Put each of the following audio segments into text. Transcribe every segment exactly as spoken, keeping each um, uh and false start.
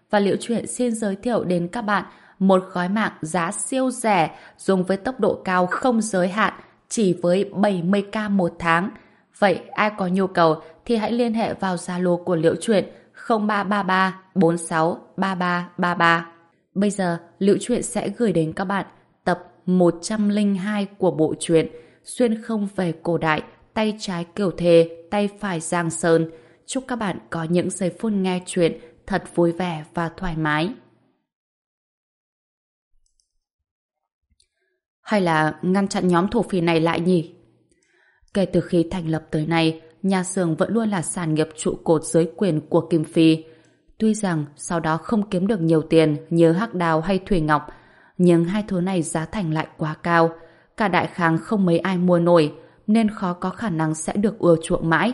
và Liễu Chuyện xin giới thiệu đến các bạn một gói mạng giá siêu rẻ dùng với tốc độ cao không giới hạn chỉ với bảy mươi k một tháng. Vậy ai có nhu cầu thì hãy liên hệ vào Zalo của Liễu Chuyện không ba ba ba bốn sáu ba ba ba ba. Bây giờ Liễu Chuyện sẽ gửi đến các bạn tập một trăm lẻ hai của bộ truyện Xuyên không về cổ đại, tay trái Kiều Thề, tay phải Giang Sơn. Chúc các bạn có những giây phút nghe chuyện thật vui vẻ và thoải mái. Hay là ngăn chặn nhóm thổ phỉ này lại nhỉ? Kể từ khi thành lập tới nay, nhà xưởng vẫn luôn là sản nghiệp trụ cột dưới quyền của Kim Phi. Tuy rằng sau đó không kiếm được nhiều tiền như hắc đào hay thủy ngọc, nhưng hai thứ này giá thành lại quá cao. Cả đại khang không mấy ai mua nổi, nên khó có khả năng sẽ được ưa chuộng mãi.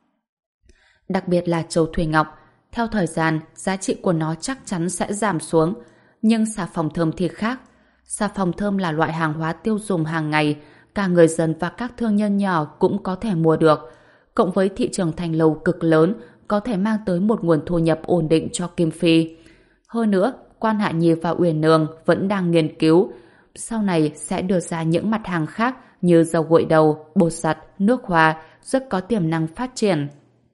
Đặc biệt là châu thủy ngọc, theo thời gian, giá trị của nó chắc chắn sẽ giảm xuống. Nhưng xà phòng thơm thì khác. Xà phòng thơm là loại hàng hóa tiêu dùng hàng ngày, cả người dân và các thương nhân nhỏ cũng có thể mua được. Cộng với thị trường thành lầu cực lớn, có thể mang tới một nguồn thu nhập ổn định cho Kim Phi. Hơn nữa, Quan Hạ Nhi và Uyển Nương vẫn đang nghiên cứu. Sau này sẽ đưa ra những mặt hàng khác như dầu gội đầu, bột giặt, nước hoa, rất có tiềm năng phát triển.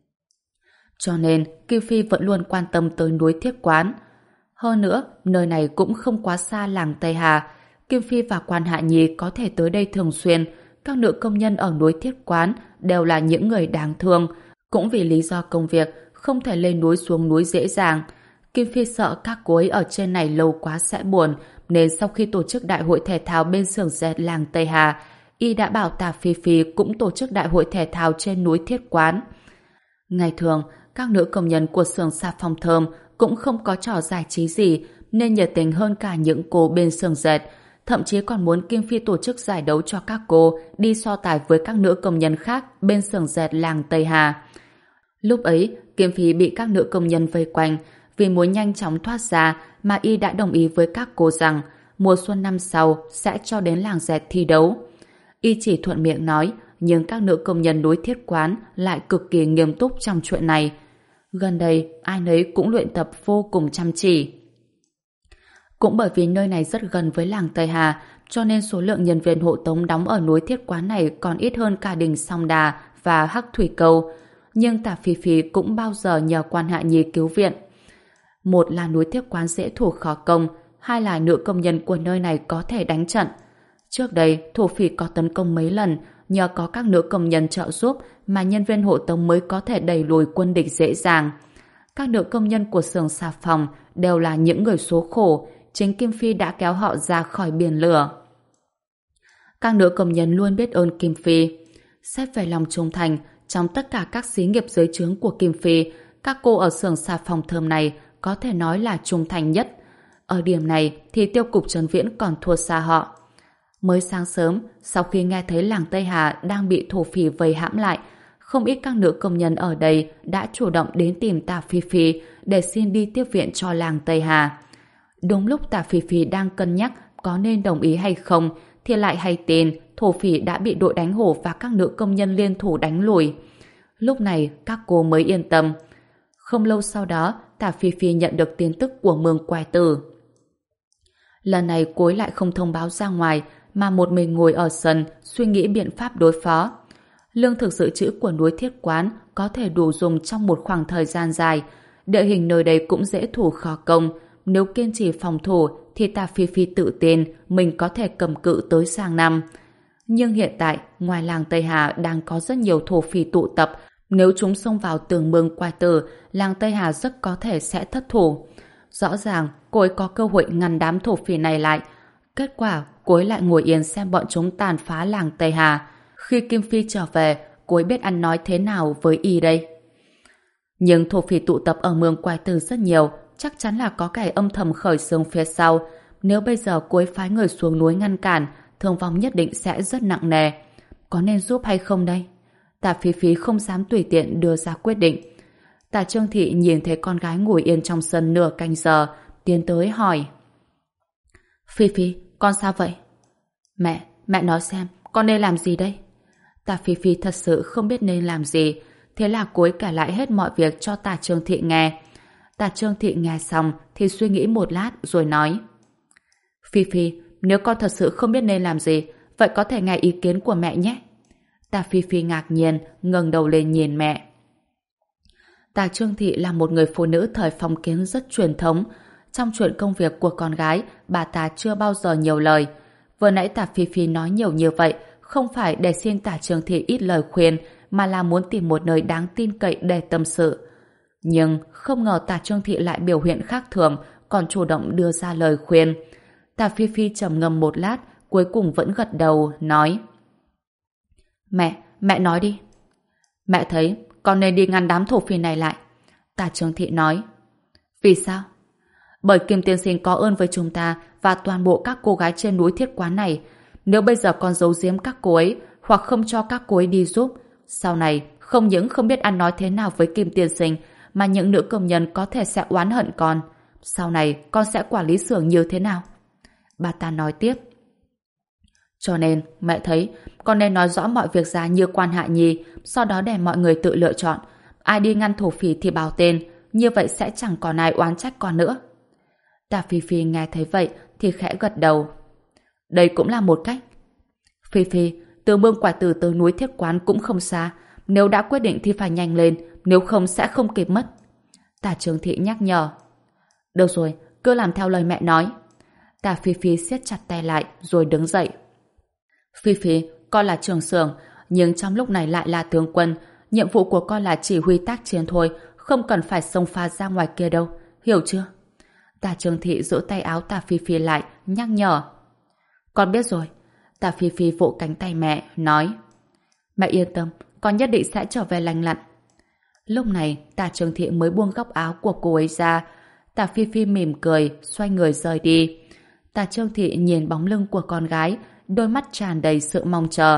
Cho nên, Kim Phi vẫn luôn quan tâm tới núi Thiết Quán. Hơn nữa, nơi này cũng không quá xa làng Tây Hà. Kim Phi và Quan Hạ Nhi có thể tới đây thường xuyên. Các nữ công nhân ở núi Thiết Quán đều là những người đáng thương. Cũng vì lý do công việc, không thể lên núi xuống núi dễ dàng. Kim Phi sợ các cô ấy ở trên này lâu quá sẽ buồn, nên sau khi tổ chức đại hội thể thao bên xưởng dệt làng Tây Hà, y đã bảo Tả Phi Phi cũng tổ chức đại hội thể thao trên núi Thiết Quán. Ngày thường, các nữ công nhân của xưởng xà phòng thơm cũng không có trò giải trí gì, nên nhiệt tình hơn cả những cô bên xưởng dệt, thậm chí còn muốn Kim Phi tổ chức giải đấu cho các cô đi so tài với các nữ công nhân khác bên xưởng dệt làng Tây Hà. Lúc ấy, Kim Phi bị các nữ công nhân vây quanh, vì muốn nhanh chóng thoát ra mà y đã đồng ý với các cô rằng mùa xuân năm sau sẽ cho đến làng dệt thi đấu. Y chỉ thuận miệng nói, nhưng các nữ công nhân núi Thiết Quán lại cực kỳ nghiêm túc trong chuyện này. Gần đây, ai nấy cũng luyện tập vô cùng chăm chỉ. Cũng bởi vì nơi này rất gần với làng Tây Hà, cho nên số lượng nhân viên hộ tống đóng ở núi Thiết Quán này còn ít hơn cả đình Song Đà và Hắc Thủy Câu. Nhưng Tả Phi Phi cũng bao giờ nhờ Quan Hạ Nhi cứu viện. Một là núi Thiết Quán dễ thủ khó công, hai là nữ công nhân của nơi này có thể đánh trận. Trước đây, thổ phỉ có tấn công mấy lần, nhờ có các nữ công nhân trợ giúp mà nhân viên hộ tống mới có thể đẩy lùi quân địch dễ dàng. Các nữ công nhân của xưởng xà phòng đều là những người số khổ, chính Kim Phi đã kéo họ ra khỏi biển lửa. Các nữ công nhân luôn biết ơn Kim Phi. Xét về lòng trung thành, trong tất cả các xí nghiệp dưới trướng của Kim Phi, các cô ở xưởng xà phòng thơm này có thể nói là trung thành nhất. Ở điểm này thì Tiêu cục Trấn Viễn còn thua xa họ. Mới sáng sớm, sau khi nghe thấy làng Tây Hà đang bị thổ phỉ vây hãm lại, không ít các nữ công nhân ở đây đã chủ động đến tìm Tả Phi Phi để xin đi tiếp viện cho làng Tây Hà. Đúng lúc Tả Phi Phi đang cân nhắc có nên đồng ý hay không, thì lại hay tin thổ phỉ đã bị đội đánh hổ và các nữ công nhân liên thủ đánh lùi. Lúc này các cô mới yên tâm. Không lâu sau đó, Tả Phi Phi nhận được tin tức của Mương Quài Tử. Lần này cô ấy lại không thông báo ra ngoài, mà một mình ngồi ở sân suy nghĩ biện pháp đối phó. Lương thực dự trữ của núi Thiết Quán có thể đủ dùng trong một khoảng thời gian dài. Địa hình nơi đây cũng dễ thủ khó công. Nếu kiên trì phòng thủ thì Tả Phi Phi tự tin mình có thể cầm cự tới sang năm. Nhưng hiện tại, ngoài làng Tây Hà đang có rất nhiều thổ phỉ tụ tập. Nếu chúng xông vào tường Mương Quài Tử, làng Tây Hà rất có thể sẽ thất thủ. Rõ ràng, cô ấy có cơ hội ngăn đám thổ phỉ này lại. Kết quả, cô ấy lại ngồi yên xem bọn chúng tàn phá làng Tây Hà. Khi Kim Phi trở về, cô ấy biết ăn nói thế nào với y đây? Nhưng thổ phỉ tụ tập ở Mương Quài Tử rất nhiều, chắc chắn là có kẻ âm thầm khởi xướng phía sau. Nếu bây giờ cô ấy phái người xuống núi ngăn cản, thương vong nhất định sẽ rất nặng nề. Có nên giúp hay không đây? Tả Phi Phi không dám tùy tiện đưa ra quyết định. Tả Trương Thị nhìn thấy con gái ngồi yên trong sân nửa canh giờ, tiến tới hỏi. Phi Phi, con sao vậy? Mẹ, mẹ nói xem, con nên làm gì đây? Tả Phi Phi thật sự không biết nên làm gì, thế là cô ấy kể lại hết mọi việc cho Tả Trương Thị nghe. Tả Trương Thị nghe xong thì suy nghĩ một lát rồi nói: Phi Phi, nếu con thật sự không biết nên làm gì, vậy có thể nghe ý kiến của mẹ nhé. Tả Phi Phi ngạc nhiên ngẩng đầu lên nhìn mẹ. Tả Trương Thị là một người phụ nữ thời phong kiến rất truyền thống. Trong chuyện công việc của con gái, bà ta chưa bao giờ nhiều lời. Vừa nãy Tả Phi Phi nói nhiều như vậy không phải để xin Tả Trương Thị ít lời khuyên, mà là muốn tìm một nơi đáng tin cậy để tâm sự. Nhưng không ngờ Tả Trương Thị lại biểu hiện khác thường, còn chủ động đưa ra lời khuyên. Tả Phi Phi trầm ngâm một lát, cuối cùng vẫn gật đầu, nói: Mẹ, mẹ nói đi. Mẹ thấy con nên đi ngăn đám thổ phỉ này lại. Tả Trương Thị nói. Vì sao? Bởi Kim tiên sinh có ơn với chúng ta và toàn bộ các cô gái trên núi Thiết Quán này. Nếu bây giờ con giấu giếm các cô ấy hoặc không cho các cô ấy đi giúp, sau này không những không biết ăn nói thế nào với Kim tiên sinh, mà những nữ công nhân có thể sẽ oán hận con. Sau này con sẽ quản lý xưởng như thế nào? Bà ta nói tiếp. Cho nên mẹ thấy con nên nói rõ mọi việc ra như quan Hạ Nhi, sau đó để mọi người tự lựa chọn. Ai đi ngăn thổ phỉ thì bảo tên, như vậy sẽ chẳng còn ai oán trách con nữa. Tả Phi Phi nghe thấy vậy thì khẽ gật đầu. Đây cũng là một cách. Phi Phi, từ Mương Quải Tử tới núi Thiết Quán cũng không xa. Nếu đã quyết định thì phải nhanh lên, nếu không sẽ không kịp mất. Tả Trương Thị nhắc nhở. Được rồi, cứ làm theo lời mẹ nói. Tả Phi Phi siết chặt tay lại rồi đứng dậy. Phi Phi, con là trưởng xưởng, nhưng trong lúc này lại là tướng quân. Nhiệm vụ của con là chỉ huy tác chiến thôi, không cần phải xông pha ra ngoài kia đâu, hiểu chưa? Tả Trương Thị giữ tay áo Tả Phi Phi lại, nhắc nhở. Con biết rồi. Tả Phi Phi vỗ cánh tay mẹ, nói. Mẹ yên tâm, con nhất định sẽ trở về lành lặn. Lúc này, Tả Trương Thị mới buông góc áo của cô ấy ra. Tả Phi Phi mỉm cười, xoay người rời đi. Tả Trương Thị nhìn bóng lưng của con gái, đôi mắt tràn đầy sự mong chờ.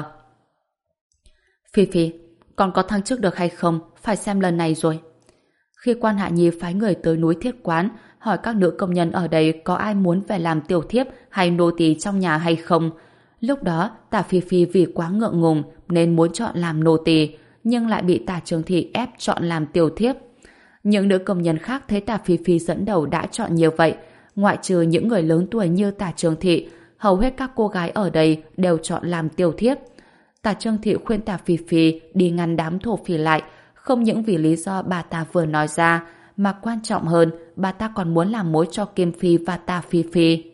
Phi Phi, con có thăng chức được hay không, phải xem lần này rồi. Khi quan Hạ Nhi phái người tới núi Thiết Quán, hỏi các nữ công nhân ở đây có ai muốn về làm tiểu thiếp hay nô tỳ trong nhà hay không. Lúc đó, Tả Phi Phi vì quá ngượng ngùng nên muốn chọn làm nô tỳ, nhưng lại bị Tả Trương Thị ép chọn làm tiểu thiếp. Những nữ công nhân khác thấy Tả Phi Phi dẫn đầu đã chọn như vậy, ngoại trừ những người lớn tuổi như Tả Trương Thị, hầu hết các cô gái ở đây đều chọn làm tiểu thiếp. Tả Trương Thị khuyên Tả Phi Phi đi ngăn đám thổ phỉ lại, không những vì lý do bà ta vừa nói ra, mà quan trọng hơn, bà ta còn muốn làm mối cho Kim Phi và Tả Phi Phi.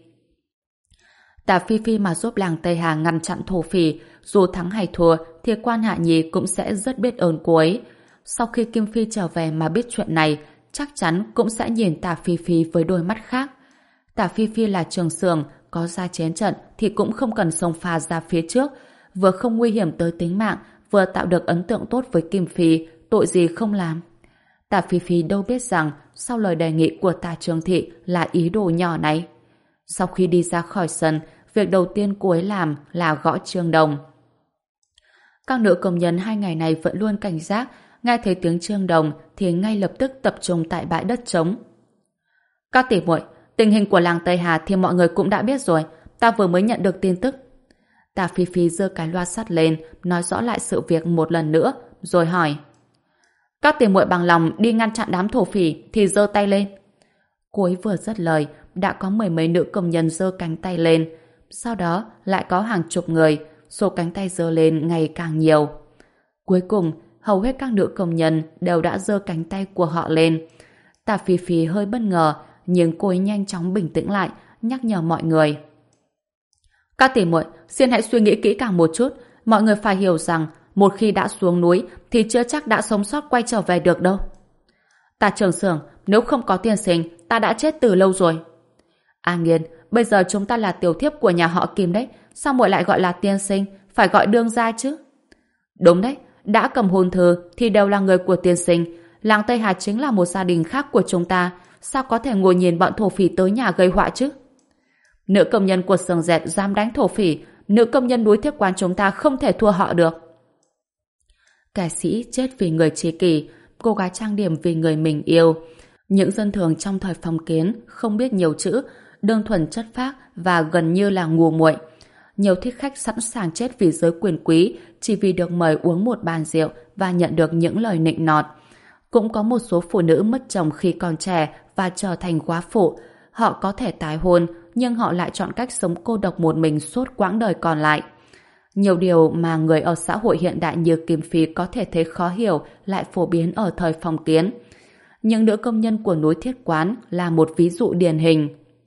Tả Phi Phi mà giúp làng Tây Hà ngăn chặn thổ phỉ, dù thắng hay thua thì quan Hạ Nhi cũng sẽ rất biết ơn cô ấy. Sau khi Kim Phi trở về mà biết chuyện này, chắc chắn cũng sẽ nhìn Tả Phi Phi với đôi mắt khác. Tả Phi Phi là trường xưởng, có ra chiến trận thì cũng không cần xông pha ra phía trước, vừa không nguy hiểm tới tính mạng, vừa tạo được ấn tượng tốt với Kim Phi, tội gì không làm. Tả Phi Phi đâu biết rằng sau lời đề nghị của Tả Trương Thị là ý đồ nhỏ này. Sau khi đi ra khỏi sân, việc đầu tiên cô ấy làm là gõ chuông đồng. Các nữ công nhân hai ngày này vẫn luôn cảnh giác, nghe thấy tiếng chuông đồng thì ngay lập tức tập trung tại bãi đất trống. Các tỷ muội, tình hình của làng Tây Hà thì mọi người cũng đã biết rồi, ta vừa mới nhận được tin tức. Tả Phi Phi giơ cái loa sắt lên, nói rõ lại sự việc một lần nữa, rồi hỏi. Các tỷ muội bằng lòng đi ngăn chặn đám thổ phỉ thì giơ tay lên. Cô ấy vừa dứt lời, đã có mười mấy nữ công nhân giơ cánh tay lên. Sau đó lại có hàng chục người, số cánh tay giơ lên ngày càng nhiều. Cuối cùng, hầu hết các nữ công nhân đều đã giơ cánh tay của họ lên. Tả Phi Phi hơi bất ngờ, nhưng cô ấy nhanh chóng bình tĩnh lại, nhắc nhở mọi người. Các tỷ muội, xin hãy suy nghĩ kỹ càng một chút. Mọi người phải hiểu rằng, một khi đã xuống núi thì chưa chắc đã sống sót quay trở về được đâu. Tả trưởng xưởng, nếu không có tiên sinh, ta đã chết từ lâu rồi. A Nghiên, bây giờ chúng ta là tiểu thiếp của nhà họ Kim đấy, sao muội lại gọi là tiên sinh, phải gọi đương gia chứ? Đúng đấy, đã cầm hôn thư thì đều là người của tiên sinh. Làng Tây Hà chính là một gia đình khác của chúng ta, sao có thể ngồi nhìn bọn thổ phỉ tới nhà gây họa chứ? Nữ công nhân của xưởng dệt dám đánh thổ phỉ, nữ công nhân núi Thiết Quán chúng ta không thể thua họ được. Kẻ sĩ chết vì người tri kỷ, cô gái trang điểm vì người mình yêu. Những dân thường trong thời phong kiến không biết nhiều chữ, đơn thuần chất phác và gần như là ngu muội. Nhiều thích khách sẵn sàng chết vì giới quyền quý chỉ vì được mời uống một bàn rượu và nhận được những lời nịnh nọt. Cũng có một số phụ nữ mất chồng khi còn trẻ và trở thành góa phụ. Họ có thể tái hôn, nhưng họ lại chọn cách sống cô độc một mình suốt quãng đời còn lại. Nhiều điều mà người ở xã hội hiện đại như Kim Phi có thể thấy khó hiểu lại phổ biến ở thời phong kiến. Những nữ công nhân của núi Thiết Quán là một ví dụ điển hình.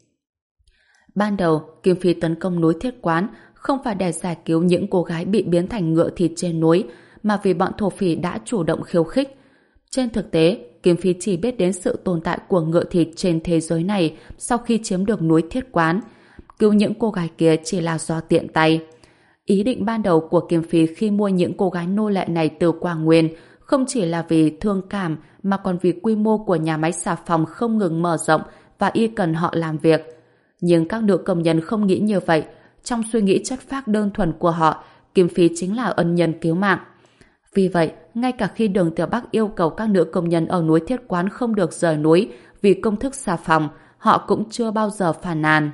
Ban đầu, Kim Phi tấn công núi Thiết Quán không phải để giải cứu những cô gái bị biến thành ngựa thịt trên núi, mà vì bọn thổ phỉ đã chủ động khiêu khích. Trên thực tế, Kim Phi chỉ biết đến sự tồn tại của ngựa thịt trên thế giới này sau khi chiếm được núi Thiết Quán. Cứu những cô gái kia chỉ là do tiện tay. Ý định ban đầu của Kim Phi khi mua những cô gái nô lệ này từ Quang Nguyên không chỉ là vì thương cảm mà còn vì quy mô của nhà máy xà phòng không ngừng mở rộng và y cần họ làm việc. Nhưng các nữ công nhân không nghĩ như vậy. Trong suy nghĩ chất phác đơn thuần của họ, Kim Phi chính là ân nhân cứu mạng. Vì vậy, ngay cả khi Đường Tiểu Bắc yêu cầu các nữ công nhân ở núi Thiết Quán không được rời núi vì công thức xà phòng, họ cũng chưa bao giờ phàn nàn.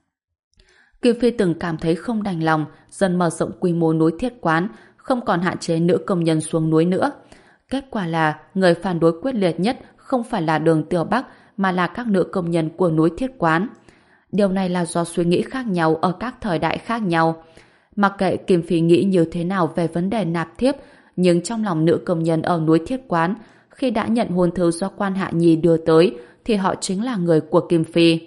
Kim Phi từng cảm thấy không đành lòng, dần mở rộng quy mô núi Thiết Quán, không còn hạn chế nữ công nhân xuống núi nữa. Kết quả là người phản đối quyết liệt nhất không phải là Đường Tiểu Bắc mà là các nữ công nhân của núi Thiết Quán. Điều này là do suy nghĩ khác nhau ở các thời đại khác nhau. Mặc kệ Kim Phi nghĩ như thế nào về vấn đề nạp thiếp, nhưng trong lòng nữ công nhân ở núi Thiết Quán, khi đã nhận hôn thư do quan Hạ Nhi đưa tới, thì họ chính là người của Kim Phi.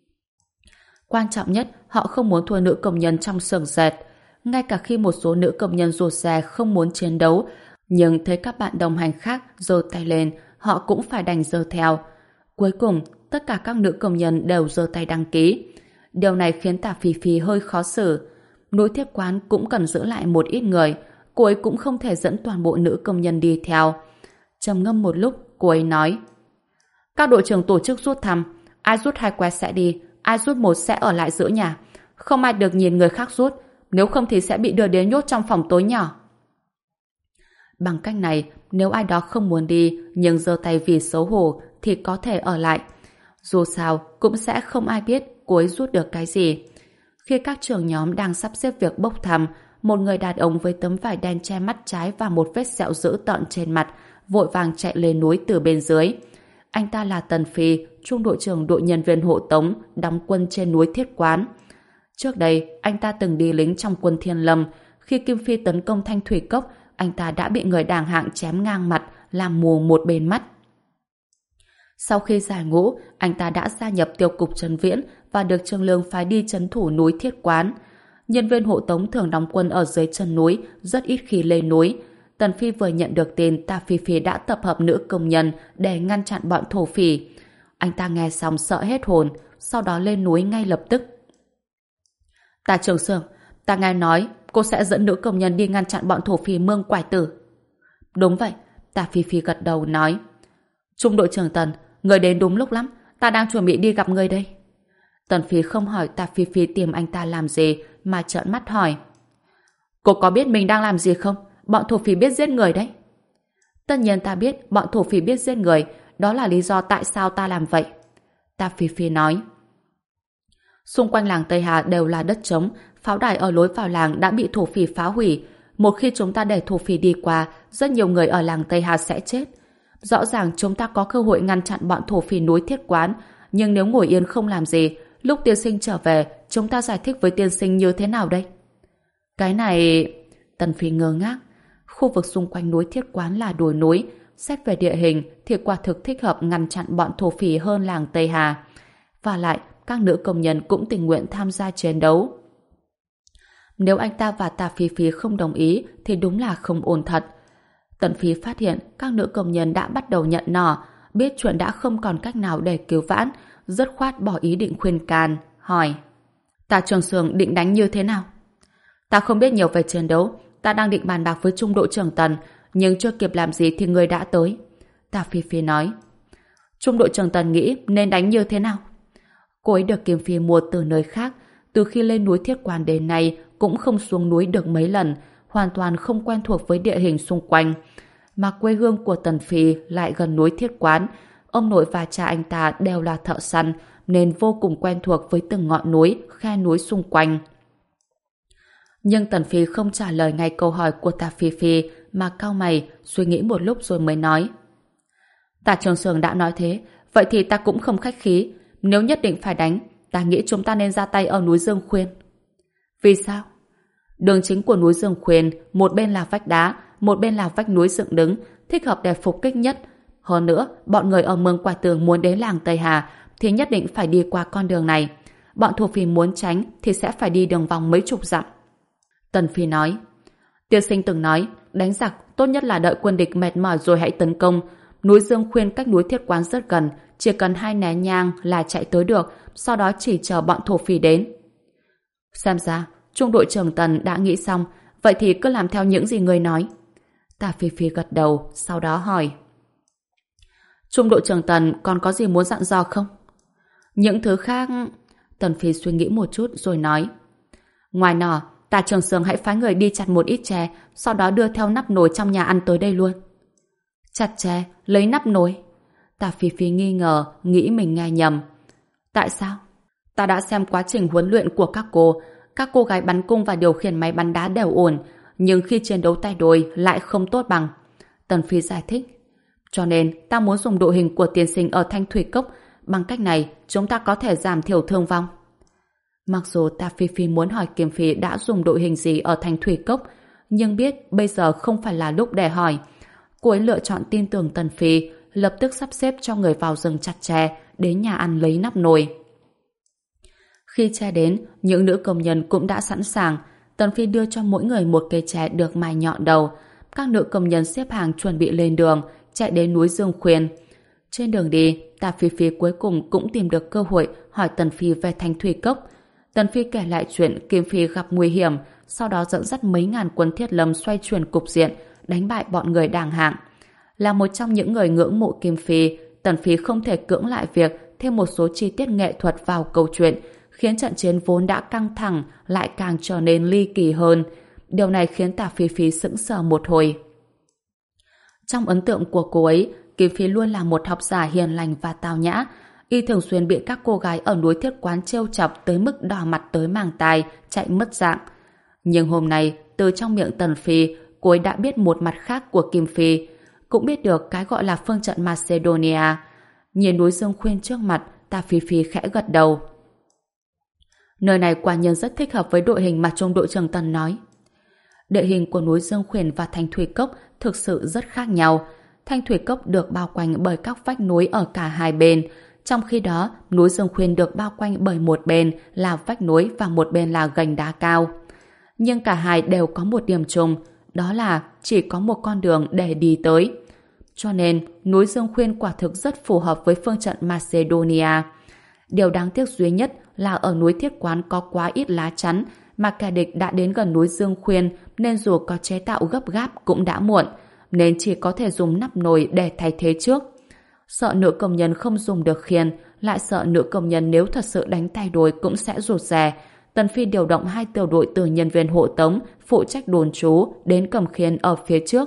Quan trọng nhất, họ không muốn thua nữ công nhân trong xưởng dệt. Ngay cả khi một số nữ công nhân rụt rè không muốn chiến đấu, nhưng thấy các bạn đồng hành khác giơ tay lên, họ cũng phải đành giơ theo. Cuối cùng, tất cả các nữ công nhân đều giơ tay đăng ký. Điều này khiến Tả Phi Phi hơi khó xử. Núi Thiết Quán cũng cần giữ lại một ít người, cô ấy cũng không thể dẫn toàn bộ nữ công nhân đi theo. Trầm ngâm một lúc, cô ấy nói: các đội trưởng tổ chức rút thăm, ai rút hai que sẽ đi, ai rút một sẽ ở lại giữ nhà. Không ai được nhìn người khác rút, nếu không thì sẽ bị đưa đến nhốt trong phòng tối nhỏ. Bằng cách này, nếu ai đó không muốn đi nhưng giơ tay vì xấu hổ thì có thể ở lại. Dù sao, cũng sẽ không ai biết cô ấy rút được cái gì. Khi các trưởng nhóm đang sắp xếp việc bốc thăm, một người đàn ông với tấm vải đen che mắt trái và một vết sẹo dữ tợn trên mặt vội vàng chạy lên núi từ bên dưới. Anh ta là Tần Phi, trung đội trưởng đội nhân viên hộ tống đóng quân trên núi Thiết Quán. Trước đây, anh ta từng đi lính trong quân Thiên Lâm. Khi Kim Phi tấn công Thanh Thủy Cốc, anh ta đã bị người đàng hạng chém ngang mặt, làm mù một bên mắt. Sau khi giải ngũ, anh ta đã gia nhập tiêu cục Trấn Viễn và được Trương Lương phái đi trấn thủ núi Thiết Quán. Nhân viên hộ tống thường đóng quân ở dưới chân núi, rất ít khi lên núi. Tần Phi vừa nhận được tin Tả Phi Phi đã tập hợp nữ công nhân để ngăn chặn bọn thổ phỉ. Anh ta nghe xong sợ hết hồn, sau đó lên núi ngay lập tức. Tả trưởng xưởng, ta nghe nói cô sẽ dẫn nữ công nhân đi ngăn chặn bọn thổ phỉ Mương Quải Tử. Đúng vậy, Tả Phi Phi gật đầu nói. Trung đội trưởng Tần, người đến đúng lúc lắm, ta đang chuẩn bị đi gặp người đây. Tần Phi không hỏi Tả Phi Phi tìm anh ta làm gì, mà trợn mắt hỏi. Cô có biết mình đang làm gì không? Bọn thổ phỉ biết giết người đấy. Tất nhiên ta biết bọn thổ phỉ biết giết người, đó là lý do tại sao ta làm vậy. Tả Phi Phi nói. Xung quanh làng Tây Hà đều là đất trống, pháo đài ở lối vào làng đã bị thổ phỉ phá hủy. Một khi chúng ta để thổ phỉ đi qua, rất nhiều người ở làng Tây Hà sẽ chết. Rõ ràng chúng ta có cơ hội ngăn chặn bọn thổ phỉ núi Thiết Quán, nhưng nếu ngồi yên không làm gì, lúc tiên sinh trở về, chúng ta giải thích với tiên sinh như thế nào đây? Cái này... Tần Phi ngơ ngác. Khu vực xung quanh núi Thiết Quán là đồi núi, xét về địa hình thì quả thực thích hợp ngăn chặn bọn thổ phỉ hơn làng Tây Hà. Và lại, các nữ công nhân cũng tình nguyện tham gia chiến đấu. Nếu anh ta và Tả Phi Phi không đồng ý thì đúng là không ổn thật. Tần Phi phát hiện các nữ công nhân đã bắt đầu nhận nỏ, biết chuyện đã không còn cách nào để cứu vãn, dứt khoát bỏ ý định khuyên can, hỏi: Tả trưởng xưởng định đánh như thế nào? Ta không biết nhiều về chiến đấu, ta đang định bàn bạc với trung đội trưởng Tần, nhưng chưa kịp làm gì thì người đã tới. Tả Phi Phi nói. Trung đội trưởng Tần nghĩ nên đánh như thế nào? Cô ấy được Kim Phi mua từ nơi khác, từ khi lên núi Thiết Quán đến nay cũng không xuống núi được mấy lần, hoàn toàn không quen thuộc với địa hình xung quanh. Mà quê hương của Tần Phi lại gần núi Thiết Quán, ông nội và cha anh ta đều là thợ săn, nên vô cùng quen thuộc với từng ngọn núi, khe núi xung quanh. Nhưng Tần Phi không trả lời ngay câu hỏi của Tả Phi Phi, mà cau mày, suy nghĩ một lúc rồi mới nói. Tả Trường Sường đã nói thế, vậy thì ta cũng không khách khí. Nếu nhất định phải đánh, ta nghĩ chúng ta nên ra tay ở núi Dương Khuyên. Vì sao? Đường chính của núi Dương Khuyên, một bên là vách đá, một bên là vách núi dựng đứng, thích hợp để phục kích nhất. Hơn nữa, bọn người ở Mương Quả Tường muốn đến làng Tây Hà thì nhất định phải đi qua con đường này. Bọn thổ phỉ muốn tránh thì sẽ phải đi đường vòng mấy chục dặm. Tần Phi nói, tiên sinh từng nói, đánh giặc tốt nhất là đợi quân địch mệt mỏi rồi hãy tấn công. Núi Dương Khuyên cách núi Thiết Quán rất gần, chỉ cần hai nén nhang là chạy tới được, sau đó chỉ chờ bọn thổ phỉ đến. Xem ra, trung đội trưởng Tần đã nghĩ xong, vậy thì cứ làm theo những gì người nói. Tả Phi Phi gật đầu, sau đó hỏi, trung đội trưởng Tần còn có gì muốn dặn dò không? Những thứ khác... Tần Phi suy nghĩ một chút rồi nói, ngoài nọ, Tả Trường Sường hãy phái người đi chặt một ít tre, sau đó đưa theo nắp nồi trong nhà ăn tới đây luôn. Chặt tre, lấy nắp nồi. Tả Phi Phi nghi ngờ, nghĩ mình nghe nhầm. Tại sao? Ta đã xem quá trình huấn luyện của các cô. Các cô gái bắn cung và điều khiển máy bắn đá đều ổn, nhưng khi chiến đấu tay đôi lại không tốt bằng. Tần Phi giải thích. Cho nên ta muốn dùng đội hình của tiên sinh ở Thanh Thủy Cốc. Bằng cách này, chúng ta có thể giảm thiểu thương vong. Mặc dù Tả Phi Phi muốn hỏi Kiếm Phi đã dùng đội hình gì ở Thanh Thủy Cốc, nhưng biết bây giờ không phải là lúc để hỏi. Cô ấy lựa chọn tin tưởng Tần Phi, lập tức sắp xếp cho người vào rừng chặt tre, đến nhà ăn lấy nắp nồi. Khi tre đến, những nữ công nhân cũng đã sẵn sàng. Tần Phi đưa cho mỗi người một cây tre được mài nhọn đầu. Các nữ công nhân xếp hàng chuẩn bị lên đường, chạy đến núi Dương Khuyên. Trên đường đi, Tả Phi Phi cuối cùng cũng tìm được cơ hội hỏi Tần Phi về Thanh Thủy Cốc. Tần Phi kể lại chuyện Kim Phi gặp nguy hiểm, sau đó dẫn dắt mấy ngàn quân thiết lâm xoay chuyển cục diện, đánh bại bọn người đàng hạng. Là một trong những người ngưỡng mộ Kim Phi, Tần Phi không thể cưỡng lại việc thêm một số chi tiết nghệ thuật vào câu chuyện, khiến trận chiến vốn đã căng thẳng lại càng trở nên ly kỳ hơn. Điều này khiến Tả Phi Phi sững sờ một hồi. Trong ấn tượng của cô ấy, Kim Phi luôn là một học giả hiền lành và tao nhã. Y thường xuyên bị các cô gái ở núi Thiết Quán trêu chọc tới mức đỏ mặt tới màng tai, chạy mất dạng. Nhưng hôm nay, từ trong miệng Tần Phi, cô ấy đã biết một mặt khác của Kim Phi, cũng biết được cái gọi là phương trận Macedonia. Nhìn núi Dương Khuyên trước mặt, Tả Phi Phi khẽ gật đầu. Nơi này quả nhiên rất thích hợp với đội hình mà trung đội trưởng Tần nói. Địa hình của núi Dương Khuyên và Thanh Thủy Cốc thực sự rất khác nhau. Thanh Thủy Cốc được bao quanh bởi các vách núi ở cả hai bên, trong khi đó núi Dương Khuyên được bao quanh bởi một bên là vách núi và một bên là gành đá cao. Nhưng cả hai đều có một điểm chung, đó là chỉ có một con đường để đi tới. Cho nên núi Dương Khuyên quả thực rất phù hợp với phương trận Macedonia. Điều đáng tiếc duy nhất là ở núi Thiết Quán có quá ít lá chắn, mà kẻ địch đã đến gần núi Dương Khuyên nên dù có chế tạo gấp gáp cũng đã muộn, nên chỉ có thể dùng nắp nồi để thay thế trước. Sợ nữ công nhân không dùng được khiên, lại sợ nữ công nhân nếu thật sự đánh tay đôi cũng sẽ rụt rè. Tần Phi điều động hai tiểu đội từ nhân viên hộ tống phụ trách đồn trú đến cầm khiên ở phía trước.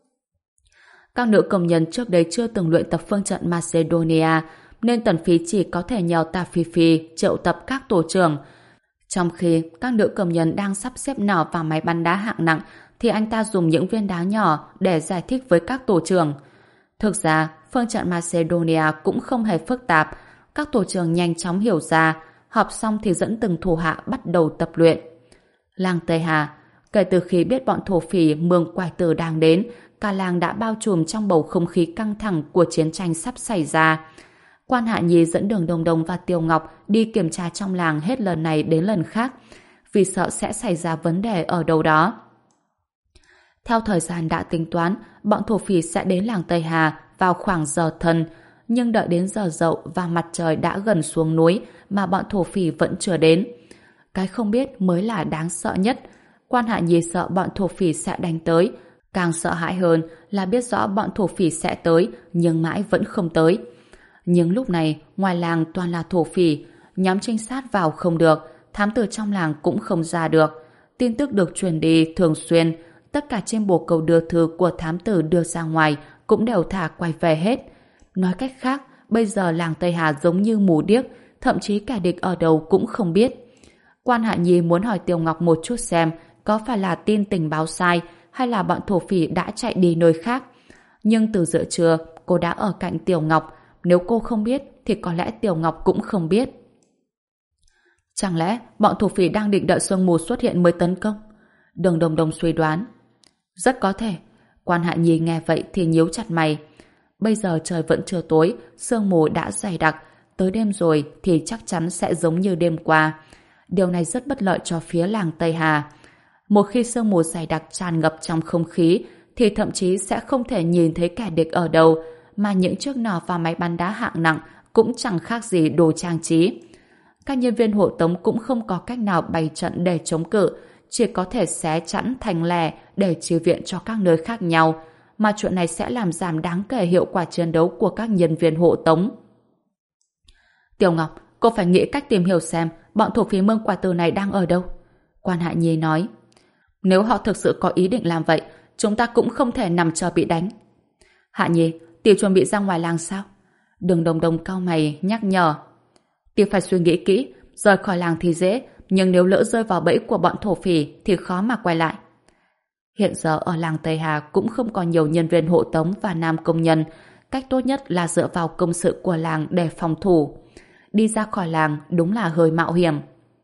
Các nữ công nhân trước đây chưa từng luyện tập phương trận Macedonia, nên Tần Phi chỉ có thể nhờ Tả Phi Phi triệu tập các tổ trưởng. Trong khi các nữ công nhân đang sắp xếp nỏ vào máy bắn đá hạng nặng, thì anh ta dùng những viên đá nhỏ để giải thích với các tổ trưởng. Thực ra, phương trận Macedonia cũng không hề phức tạp. Các tổ trưởng nhanh chóng hiểu ra, họp xong thì dẫn từng thủ hạ bắt đầu tập luyện. Làng Tây Hà, kể từ khi biết bọn thổ phỉ Mương Quải Tử đang đến, cả làng đã bao trùm trong bầu không khí căng thẳng của chiến tranh sắp xảy ra. Quan Hạ Nhi dẫn Đường Đồng Đồng và Tiêu Ngọc đi kiểm tra trong làng hết lần này đến lần khác, vì sợ sẽ xảy ra vấn đề ở đâu đó. Theo thời gian đã tính toán, bọn thổ phỉ sẽ đến làng Tây Hà vào khoảng giờ thân, nhưng đợi đến giờ dậu và mặt trời đã gần xuống núi mà bọn thổ phỉ vẫn chưa đến. Cái không biết mới là đáng sợ nhất. Quan Hạ Nhi sợ bọn thổ phỉ sẽ đánh tới. Càng sợ hãi hơn là biết rõ bọn thổ phỉ sẽ tới, nhưng mãi vẫn không tới. Nhưng lúc này, ngoài làng toàn là thổ phỉ, nhóm trinh sát vào không được, thám tử trong làng cũng không ra được. Tin tức được truyền đi thường xuyên, tất cả trên bồ cầu đưa thư của thám tử đưa ra ngoài cũng đều thả quay về hết. Nói cách khác, bây giờ làng Tây Hà giống như mù điếc, thậm chí kẻ địch ở đâu cũng không biết. Quan Hạ Nhi muốn hỏi Tiêu Ngọc một chút xem có phải là tin tình báo sai hay là bọn thổ phỉ đã chạy đi nơi khác. Nhưng từ giữa trưa, cô đã ở cạnh Tiểu Ngọc, nếu cô không biết thì có lẽ Tiểu Ngọc cũng không biết. Chẳng lẽ bọn thổ phỉ đang định đợi sương mù xuất hiện mới tấn công? Đường Đồng Đồng suy đoán. Rất có thể. Quan Hạ Nhi nghe vậy thì nhíu chặt mày. Bây giờ trời vẫn chưa tối, sương mù đã dày đặc, tới đêm rồi thì chắc chắn sẽ giống như đêm qua. Điều này rất bất lợi cho phía làng Tây Hà. Một khi sương mù dày đặc tràn ngập trong không khí thì thậm chí sẽ không thể nhìn thấy kẻ địch ở đâu, mà những chiếc nỏ và máy bắn đá hạng nặng cũng chẳng khác gì đồ trang trí. Các nhân viên hộ tống cũng không có cách nào bày trận để chống cự, chỉ có thể xé chắn thành lẻ để chi viện cho các nơi khác nhau, mà chuyện này sẽ làm giảm đáng kể hiệu quả chiến đấu của các nhân viên hộ tống. Tiểu Ngọc, cô phải nghĩ cách tìm hiểu xem bọn thổ phỉ Mương Quả Tử này đang ở đâu. Quan Hạ Nhi nói. Nếu họ thực sự có ý định làm vậy, chúng ta cũng không thể nằm chờ bị đánh. Hạ Nhi, Tiểu chuẩn bị ra ngoài làng sao? Đường Đồng Đồng cau mày nhắc nhở. Tiểu phải suy nghĩ kỹ, rời khỏi làng thì dễ, nhưng nếu lỡ rơi vào bẫy của bọn thổ phỉ thì khó mà quay lại. Hiện giờ ở làng Tây Hà cũng không có nhiều nhân viên hộ tống và nam công nhân, cách tốt nhất là dựa vào công sự của làng để phòng thủ. Đi ra khỏi làng đúng là hơi mạo hiểm.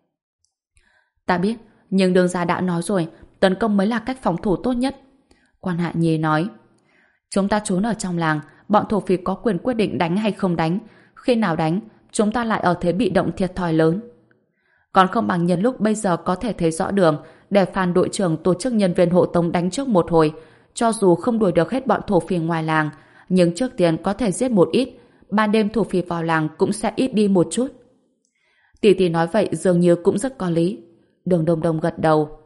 Ta biết, nhưng đường gia đã nói rồi, tấn công mới là cách phòng thủ tốt nhất. Quan Hạ Nhi nói. Chúng ta trốn ở trong làng, bọn thổ phỉ có quyền quyết định đánh hay không đánh. Khi nào đánh, chúng ta lại ở thế bị động thiệt thòi lớn. Còn không bằng nhân lúc bây giờ có thể thấy rõ đường, để Phan đội trưởng tổ chức nhân viên hộ tống đánh trước một hồi. Cho dù không đuổi được hết bọn thổ phỉ ngoài làng, nhưng trước tiên có thể giết một ít. Ban đêm thổ phỉ vào làng cũng sẽ ít đi một chút. Tỷ tỷ nói vậy dường như cũng rất có lý. Đường Đồng Đồng gật đầu.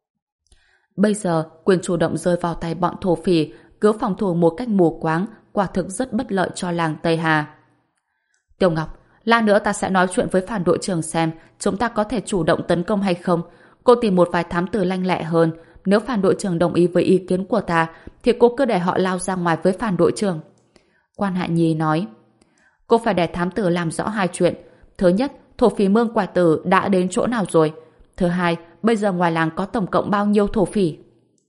Bây giờ quyền chủ động rơi vào tay bọn thổ phỉ, cứ phòng thủ một cách mù quáng, quả thực rất bất lợi cho làng Tây Hà. Tiểu Ngọc, lát nữa ta sẽ nói chuyện với Phan đội trưởng xem chúng ta có thể chủ động tấn công hay không. Cô tìm một vài thám tử lanh lẹ hơn. Nếu Phan đội trưởng đồng ý với ý kiến của ta thì cô cứ để họ lao ra ngoài với Phan đội trưởng. Quan Hạ Nhi nói. Cô phải để thám tử làm rõ hai chuyện. Thứ nhất, thổ phỉ Mương Quả Tử đã đến chỗ nào rồi? Thứ hai, bây giờ ngoài làng có tổng cộng bao nhiêu thổ phỉ?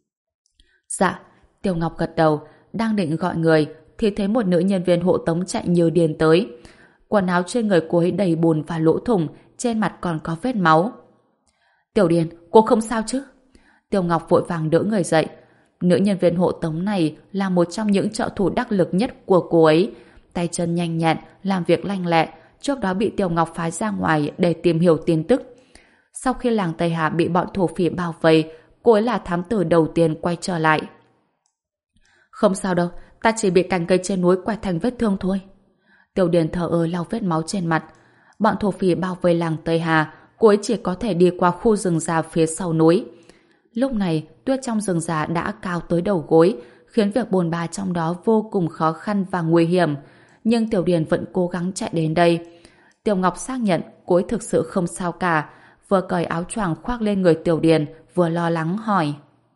Dạ, Tiểu Ngọc gật đầu, đang định gọi người thì thấy một nữ nhân viên hộ tống chạy như điên tới. Quần áo trên người cô ấy đầy bùn và lỗ thủng, trên mặt còn có vết máu. Tiểu Điền, cô không sao chứ? Tiểu Ngọc vội vàng đỡ người dậy. Nữ nhân viên hộ tống này là một trong những trợ thủ đắc lực nhất của cô ấy. Tay chân nhanh nhẹn, làm việc lanh lẹ, trước đó bị Tiểu Ngọc phái ra ngoài để tìm hiểu tin tức. Sau khi làng Tây Hà bị bọn thổ phỉ bao vây, cô ấy là thám tử đầu tiên quay trở lại. Không sao đâu, ta chỉ bị cành cây trên núi quẹt thành vết thương thôi. Tiểu Điền thờ ơ lau vết máu trên mặt. Bọn thổ phỉ bao vây làng Tây Hà, cô ấy chỉ có thể đi qua khu rừng già phía sau núi. Lúc này, tuyết trong rừng già đã cao tới đầu gối, khiến việc bồn ba trong đó vô cùng khó khăn và nguy hiểm. Nhưng Tiểu Điền vẫn cố gắng chạy đến đây. Tiểu Ngọc xác nhận cô ấy thực sự không sao cả, vừa cởi áo choàng khoác lên người Tiểu Điền, vừa lo lắng hỏi.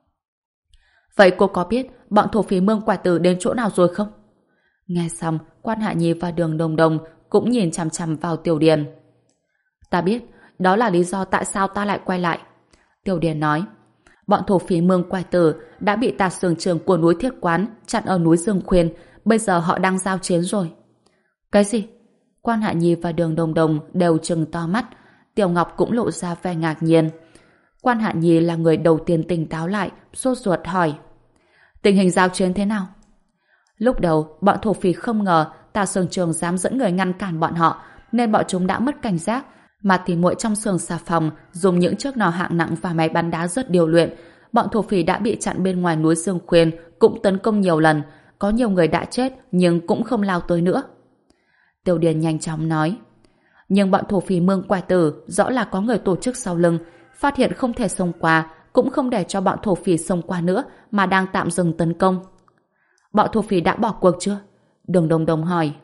Vậy cô có biết bọn thổ phỉ Mương Quả Tử đến chỗ nào rồi không? Nghe xong, Quan Hạ Nhi và Đường Đồng Đồng cũng nhìn chằm chằm vào Tiểu Điền. Ta biết, đó là lý do tại sao ta lại quay lại. Tiểu Điền nói, bọn thổ phỉ Mương Quả Tử đã bị tà xưởng trưởng của núi Thiết Quán chặn ở núi Dương Khuyên, bây giờ họ đang giao chiến rồi. Cái gì? Quan Hạ Nhi và Đường Đồng Đồng đều trừng to mắt, Tiểu Ngọc cũng lộ ra vẻ ngạc nhiên. Quan Hạ Nhi là người đầu tiên tỉnh táo lại, sốt ruột hỏi. Tình hình giao chiến thế nào? Lúc đầu, bọn thổ phỉ không ngờ tà xưởng trưởng dám dẫn người ngăn cản bọn họ, nên bọn chúng đã mất cảnh giác, mà tỉ muội trong xưởng xà phòng dùng những chiếc nỏ hạng nặng và máy bắn đá rất điều luyện. Bọn thổ phỉ đã bị chặn bên ngoài núi Dương Khuyên, cũng tấn công nhiều lần, có nhiều người đã chết nhưng cũng không lao tới nữa. Tiểu Điền nhanh chóng nói. Nhưng bọn thổ phỉ Mương Quả Tử rõ là có người tổ chức sau lưng, phát hiện không thể xông qua, cũng không để cho bọn thổ phỉ xông qua nữa, mà đang tạm dừng tấn công. Bọn thổ phỉ đã bỏ cuộc chưa? Đường Đồng Đồng hỏi.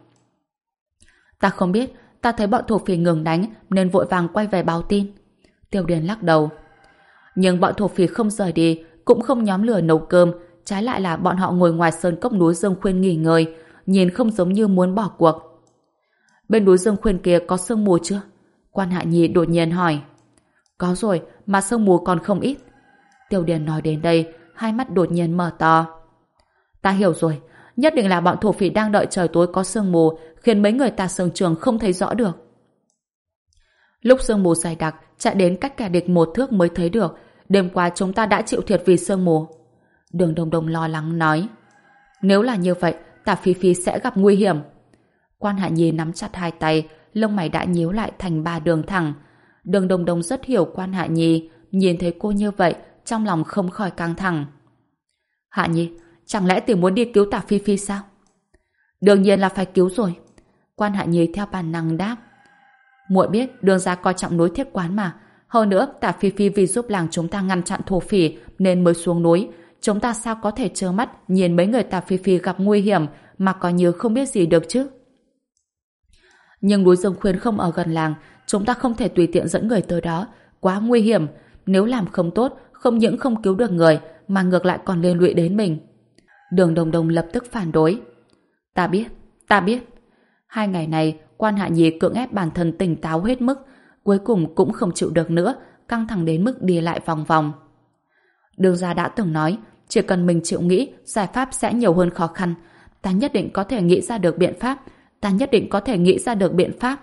Ta không biết, ta thấy bọn thổ phỉ ngừng đánh nên vội vàng quay về báo tin. Tiểu Điền lắc đầu. Nhưng bọn thổ phỉ không rời đi, cũng không nhóm lửa nấu cơm, trái lại là bọn họ ngồi ngoài sơn cốc núi Dương Khuyên nghỉ ngơi, nhìn không giống như muốn bỏ cuộc. Bên núi Dương Khuyên kia có sương mù chưa? Quan Hạ Nhi đột nhiên hỏi. Có rồi, mà sương mù còn không ít. Tiểu Điền nói đến đây, hai mắt đột nhiên mở to. Ta hiểu rồi, Nhất định là bọn thổ phỉ đang đợi trời tối có sương mù, khiến mấy người ta sương trường không thấy rõ được. Lúc sương mù dày đặc, chạy đến cách kẻ địch một thước mới thấy được. Đêm qua chúng ta đã chịu thiệt vì sương mù. Đường Đông Đông lo lắng nói. Nếu là như vậy, Tả Phi Phi sẽ gặp nguy hiểm. Quan Hạ Nhi nắm chặt hai tay, lông mày đã nhíu lại thành ba đường thẳng. Đường Đông Đông rất hiểu Quan Hạ Nhi, nhìn thấy cô như vậy, trong lòng không khỏi căng thẳng. Hạ Nhi, chẳng lẽ tỷ muốn đi cứu Tả Phi Phi sao? Đương nhiên là phải cứu rồi. Quan Hạ Nhi theo bản năng đáp. Muội biết Đường gia coi trọng núi Thiết Quán mà. Hơn nữa, Tả Phi Phi vì giúp làng chúng ta ngăn chặn thổ phỉ nên mới xuống núi. Chúng ta sao có thể trơ mắt nhìn mấy người Tả Phi Phi gặp nguy hiểm mà coi như không biết gì được chứ? Nhưng núi Dương Khuyên không ở gần làng, chúng ta không thể tùy tiện dẫn người tới đó, quá nguy hiểm. Nếu làm không tốt, không những không cứu được người mà ngược lại còn liên lụy đến mình. Đường Đông Đông lập tức phản đối. Ta biết, ta biết. Hai ngày này, Quan Hạ Nhi cưỡng ép bản thân tỉnh táo hết mức, cuối cùng cũng không chịu được nữa, căng thẳng đến mức đi lại vòng vòng. Đường gia đã từng nói, chỉ cần mình chịu nghĩ, giải pháp sẽ nhiều hơn khó khăn. Ta nhất định có thể nghĩ ra được biện pháp. Ta nhất định có thể nghĩ ra được biện pháp.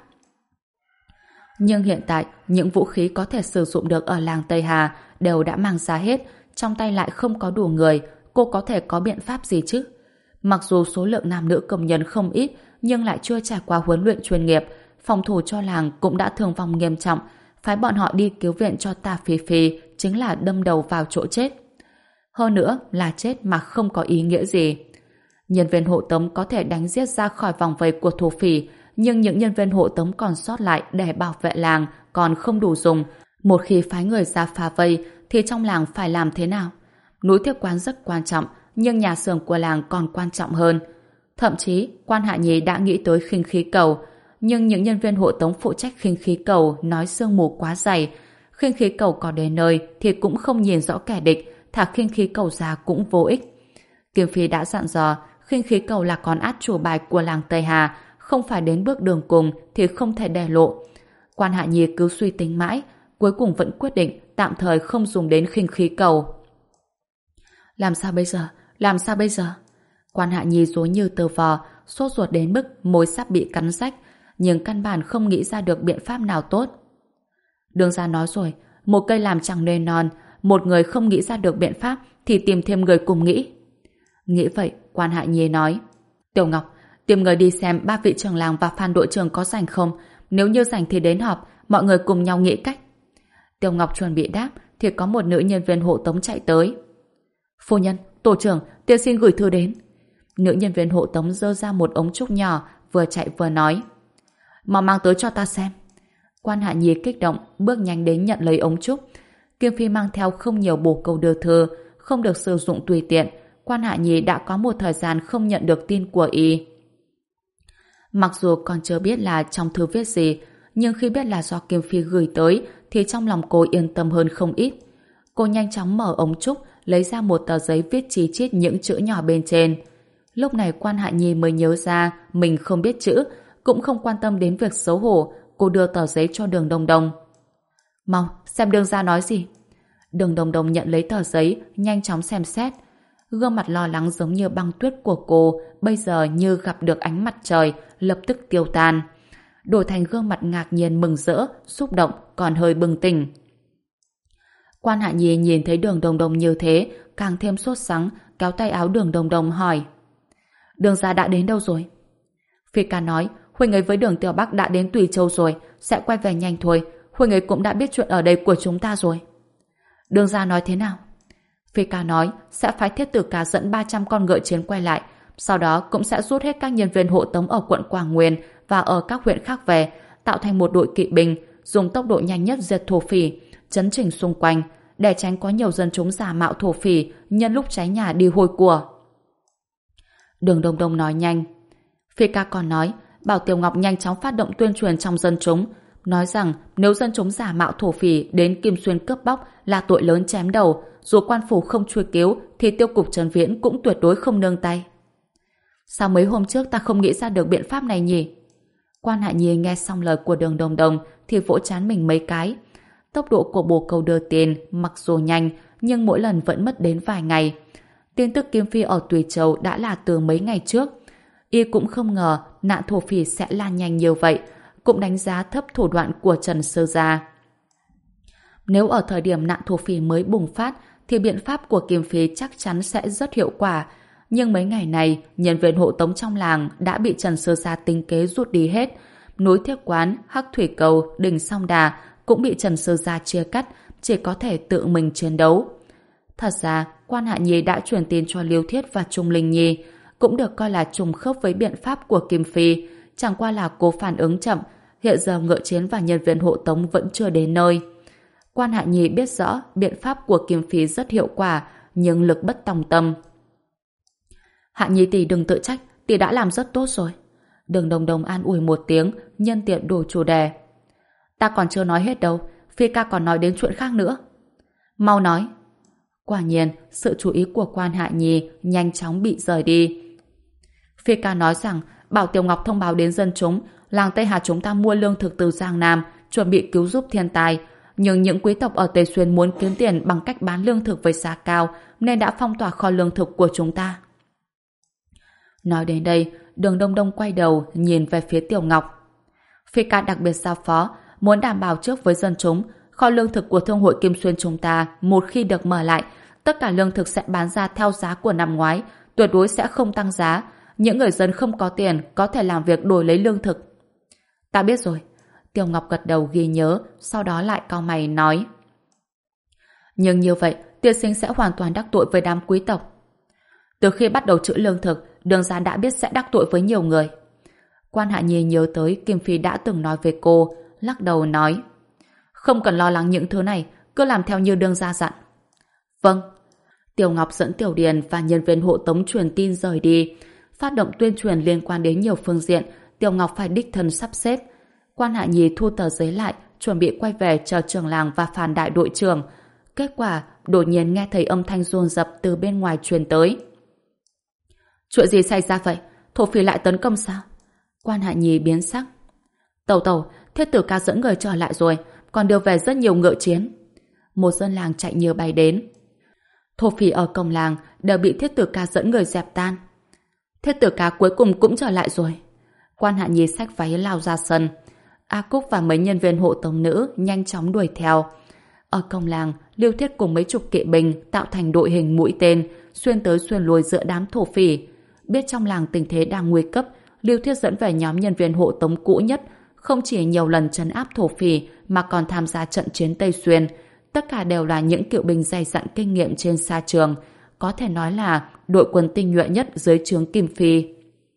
Nhưng hiện tại, những vũ khí có thể sử dụng được ở làng Tây Hà đều đã mang ra hết, trong tay lại không có đủ người, cô có thể có biện pháp gì chứ? Mặc dù số lượng nam nữ công nhân không ít, nhưng lại chưa trải qua huấn luyện chuyên nghiệp, phòng thủ cho làng cũng đã thương vong nghiêm trọng, phái bọn họ đi cứu viện cho Tả Phi Phi chính là đâm đầu vào chỗ chết. Hơn nữa là chết mà không có ý nghĩa gì. Nhân viên hộ tống có thể đánh giết ra khỏi vòng vây của thổ phỉ, nhưng những nhân viên hộ tống còn sót lại để bảo vệ làng còn không đủ dùng. Một khi phái người ra phá vây thì trong làng phải làm thế nào? Núi Thiết Quán rất quan trọng, nhưng nhà xưởng của làng còn quan trọng hơn. Thậm chí, Quan Hạ Nhi đã nghĩ tới khinh khí cầu, nhưng những nhân viên hộ tống phụ trách khinh khí cầu nói sương mù quá dày. Khinh khí cầu có đến nơi thì cũng không nhìn rõ kẻ địch, thả khinh khí cầu ra cũng vô ích. Kim Phi đã dặn dò, khinh khí cầu là con át chủ bài của làng Tây Hà, không phải đến bước đường cùng thì không thể để lộ. Quan Hạ Nhi cứ suy tính mãi, cuối cùng vẫn quyết định tạm thời không dùng đến khinh khí cầu. Làm sao bây giờ? Làm sao bây giờ? Quan Hạ Nhi rối như tơ vò, sốt ruột đến mức môi sắp bị cắn rách, nhưng căn bản không nghĩ ra được biện pháp nào tốt. Đường gia nói rồi, một cây làm chẳng nên non, một người không nghĩ ra được biện pháp thì tìm thêm người cùng nghĩ. Nghĩ vậy, Quan Hạ Nhi nói, Tiểu Ngọc, tìm người đi xem ba vị trưởng làng và Phan đội trưởng có rảnh không, nếu như rảnh thì đến họp, mọi người cùng nhau nghĩ cách. Tiểu Ngọc chuẩn bị đáp thì có một nữ nhân viên hộ tống chạy tới. Phu nhân, tổ trưởng, tiên xin gửi thư đến. Nữ nhân viên hộ tống giơ ra một ống trúc nhỏ, vừa chạy vừa nói, mau mang tới cho ta xem. Quan Hạ Nhi kích động bước nhanh đến nhận lấy ống trúc. Kim Phi mang theo không nhiều bồ câu đưa thư, không được sử dụng tùy tiện. Quan Hạ Nhi đã có một thời gian không nhận được tin của y. Mặc dù còn chưa biết là trong thư viết gì, nhưng khi biết là do Kim Phi gửi tới thì trong lòng cô yên tâm hơn không ít. Cô nhanh chóng mở ống trúc, lấy ra một tờ giấy viết chi chít những chữ nhỏ bên trên. Lúc này Quan Hạ Nhi mới nhớ ra mình không biết chữ, cũng không quan tâm đến việc xấu hổ. Cô đưa tờ giấy cho Đường Đông Đông. Mau, xem Đường gia nói gì. Đường Đông Đông nhận lấy tờ giấy, nhanh chóng xem xét. Gương mặt lo lắng giống như băng tuyết của cô bây giờ như gặp được ánh mặt trời, lập tức tiêu tan, đổi thành gương mặt ngạc nhiên mừng rỡ, xúc động, còn hơi bừng tỉnh. Quan Hạ Nhi nhìn thấy Đường Đông Đông như thế, càng thêm sốt sắng, kéo tay áo Đường Đông Đông hỏi, Đường gia đã đến đâu rồi? Phi ca nói, Huỳnh ấy với Đường Tiểu Bắc đã đến Tùy Châu rồi, sẽ quay về nhanh thôi. Huỳnh ấy cũng đã biết chuyện ở đây của chúng ta rồi. Đường gia nói thế nào? Phi ca nói sẽ phái Thiết Tử Ca dẫn ba trăm con ngựa chiến quay lại, sau đó cũng sẽ rút hết các nhân viên hộ tống ở quận Quảng Nguyên và ở các huyện khác về, tạo thành một đội kỵ binh, dùng tốc độ nhanh nhất diệt thổ phỉ, chấn chỉnh xung quanh, để tránh có nhiều dân chúng giả mạo thổ phỉ nhân lúc cháy nhà đi hôi của. Đường Đông Đông nói nhanh. Phi ca còn nói bảo Tiểu Ngọc nhanh chóng phát động tuyên truyền trong dân chúng, nói rằng nếu dân chúng giả mạo thổ phỉ đến Kim Xuyên cướp bóc là tội lớn chém đầu, dù quan phủ không truy cứu thì tiêu cục Trần Viễn cũng tuyệt đối không nương tay. Sao mấy hôm trước ta không nghĩ ra được biện pháp này nhỉ? Quan Hạ Nhi nghe xong lời của Đường Đông Đông thì vỗ trán mình mấy cái. Tốc độ của bồ câu đưa tiền mặc dù nhanh nhưng mỗi lần vẫn mất đến vài ngày. Tin tức Kim Phi ở Tùy Châu đã là từ mấy ngày trước. Y cũng không ngờ nạn thổ phỉ sẽ lan nhanh như vậy, cũng đánh giá thấp thủ đoạn của Trần Sơ Gia. Nếu ở thời điểm nạn thổ phỉ mới bùng phát thì biện pháp của Kim Phi chắc chắn sẽ rất hiệu quả. Nhưng mấy ngày này, nhân viên hộ tống trong làng đã bị Trần Sơ Gia tính kế rút đi hết. Núi Thiếc Quán, Hắc Thủy Cầu, Đình Song Đà cũng bị Trần Sơ Gia chia cắt, chỉ có thể tự mình chiến đấu. Thật ra, Quan Hạ Nhi đã truyền tin cho Liêu Thiết và Trung Linh Nhi, cũng được coi là trùng khớp với biện pháp của Kim Phi, chẳng qua là cố phản ứng chậm, hiện giờ ngựa chiến và nhân viên hộ tống vẫn chưa đến nơi. Quan Hạ Nhi biết rõ biện pháp của Kim Phi rất hiệu quả, nhưng lực bất tòng tâm. Hạ Nhi tỷ đừng tự trách, tỷ đã làm rất tốt rồi. Đường Đồng Đồng an ủi một tiếng, nhân tiện đổi chủ đề. Ta còn chưa nói hết đâu, Phi ca còn nói đến chuyện khác nữa. Mau nói. Quả nhiên, sự chú ý của Quan Hạ Nhi nhanh chóng bị rời đi. Phi ca nói rằng bảo Tiểu Ngọc thông báo đến dân chúng, làng Tây Hà chúng ta mua lương thực từ Giang Nam, chuẩn bị cứu giúp thiên tai. Nhưng những quý tộc ở Tây Xuyên muốn kiếm tiền bằng cách bán lương thực với giá cao, nên đã phong tỏa kho lương thực của chúng ta. Nói đến đây, Đường Đông Đông quay đầu nhìn về phía Tiểu Ngọc. Phi ca đặc biệt giao phó, muốn đảm bảo trước với dân chúng, kho lương thực của Thương hội Kim Xuyên chúng ta một khi được mở lại, tất cả lương thực sẽ bán ra theo giá của năm ngoái, tuyệt đối sẽ không tăng giá. Những người dân không có tiền có thể làm việc đổi lấy lương thực. Ta biết rồi. Tiểu Ngọc gật đầu ghi nhớ, sau đó lại cau mày nói. Nhưng như vậy, tiên sinh sẽ hoàn toàn đắc tội với đám quý tộc. Từ khi bắt đầu trữ lương thực, Đường gia đã biết sẽ đắc tội với nhiều người. Quan Hạ Nhi nhớ tới Kim Phi đã từng nói với cô, lắc đầu nói. Không cần lo lắng những thứ này, cứ làm theo như Đường gia dặn. Vâng. Tiểu Ngọc dẫn Tiểu Điền và nhân viên hộ tống truyền tin rời đi. Phát động tuyên truyền liên quan đến nhiều phương diện, Tiểu Ngọc phải đích thân sắp xếp. Quan Hạ Nhi thu tờ giấy lại, chuẩn bị quay về chờ trưởng làng và phàn đại đội trưởng. Kết quả, đột nhiên nghe thấy âm thanh dồn dập từ bên ngoài truyền tới. Chuyện gì xảy ra vậy? Thổ phỉ lại tấn công sao? Quan Hạ Nhi biến sắc. Tẩu tẩu, Thiết Tử ca dẫn người trở lại rồi, còn đưa về rất nhiều ngựa chiến. Một dân làng chạy như bay đến. Thổ phỉ ở cổng làng đều bị Thiết Tử ca dẫn người dẹp tan. Thiết Tử ca cuối cùng cũng trở lại rồi. Quan Hạ Nhi xách váy lao ra sân. A Cúc và mấy nhân viên hộ tống nữ nhanh chóng đuổi theo. Ở cổng làng, Liêu Thiết cùng mấy chục kỵ binh tạo thành đội hình mũi tên, xuyên tới xuyên lui giữa đám thổ phỉ. Biết trong làng tình thế đang nguy cấp, Liêu Thiết dẫn về nhóm nhân viên hộ tống cũ nhất, không chỉ nhiều lần trấn áp thổ phỉ mà còn tham gia trận chiến Tây Xuyên. Tất cả đều là những cựu binh dày dặn kinh nghiệm trên xa trường, có thể nói là đội quân tinh nhuệ nhất dưới trướng Kim Phi.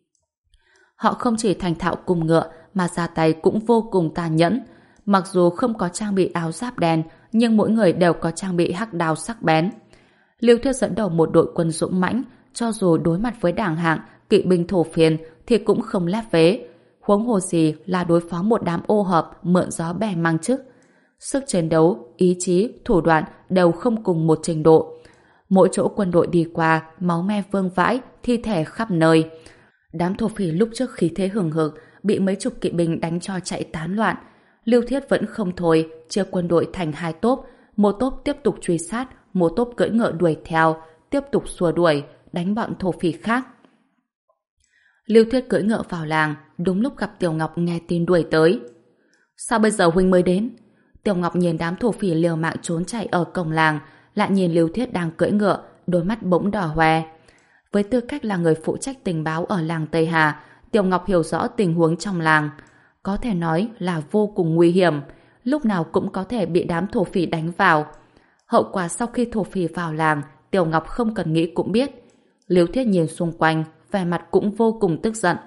Họ không chỉ thành thạo cùng ngựa mà ra tay cũng vô cùng tàn nhẫn. Mặc dù không có trang bị áo giáp đen, nhưng mỗi người đều có trang bị hắc đao sắc bén. Liêu Thiết dẫn đầu một đội quân dũng mãnh, cho dù đối mặt với đảng hạng, kỵ binh thổ phiên thì cũng không lép vế. Huống hồ gì là đối phó một đám ô hợp mượn gió bè mang chức. Sức chiến đấu, ý chí, thủ đoạn đều không cùng một trình độ. Mỗi chỗ quân đội đi qua, máu me vương vãi, thi thể khắp nơi. Đám thổ phỉ lúc trước khí thế hừng hực, bị mấy chục kỵ binh đánh cho chạy tán loạn. Liêu Thiết vẫn không thôi, chia quân đội thành hai tốp, một tốp tiếp tục truy sát, một tốp cưỡi ngựa đuổi theo, tiếp tục xua đuổi, đánh bọn thổ phỉ khác. Liêu Thiết cưỡi ngựa vào làng, đúng lúc gặp Tiểu Ngọc nghe tin đuổi tới. Sao bây giờ huynh mới đến? Tiểu Ngọc nhìn đám thổ phỉ liều mạng trốn chạy ở cổng làng, lại nhìn Liêu Thiết đang cưỡi ngựa, đôi mắt bỗng đỏ hoe. Với tư cách là người phụ trách tình báo ở làng Tây Hà, Tiểu Ngọc hiểu rõ tình huống trong làng. Có thể nói là vô cùng nguy hiểm, lúc nào cũng có thể bị đám thổ phỉ đánh vào. Hậu quả sau khi thổ phỉ vào làng, Tiểu Ngọc không cần nghĩ cũng biết. Liêu Thiết nhìn xung quanh, vẻ mặt cũng vô cùng tức giận.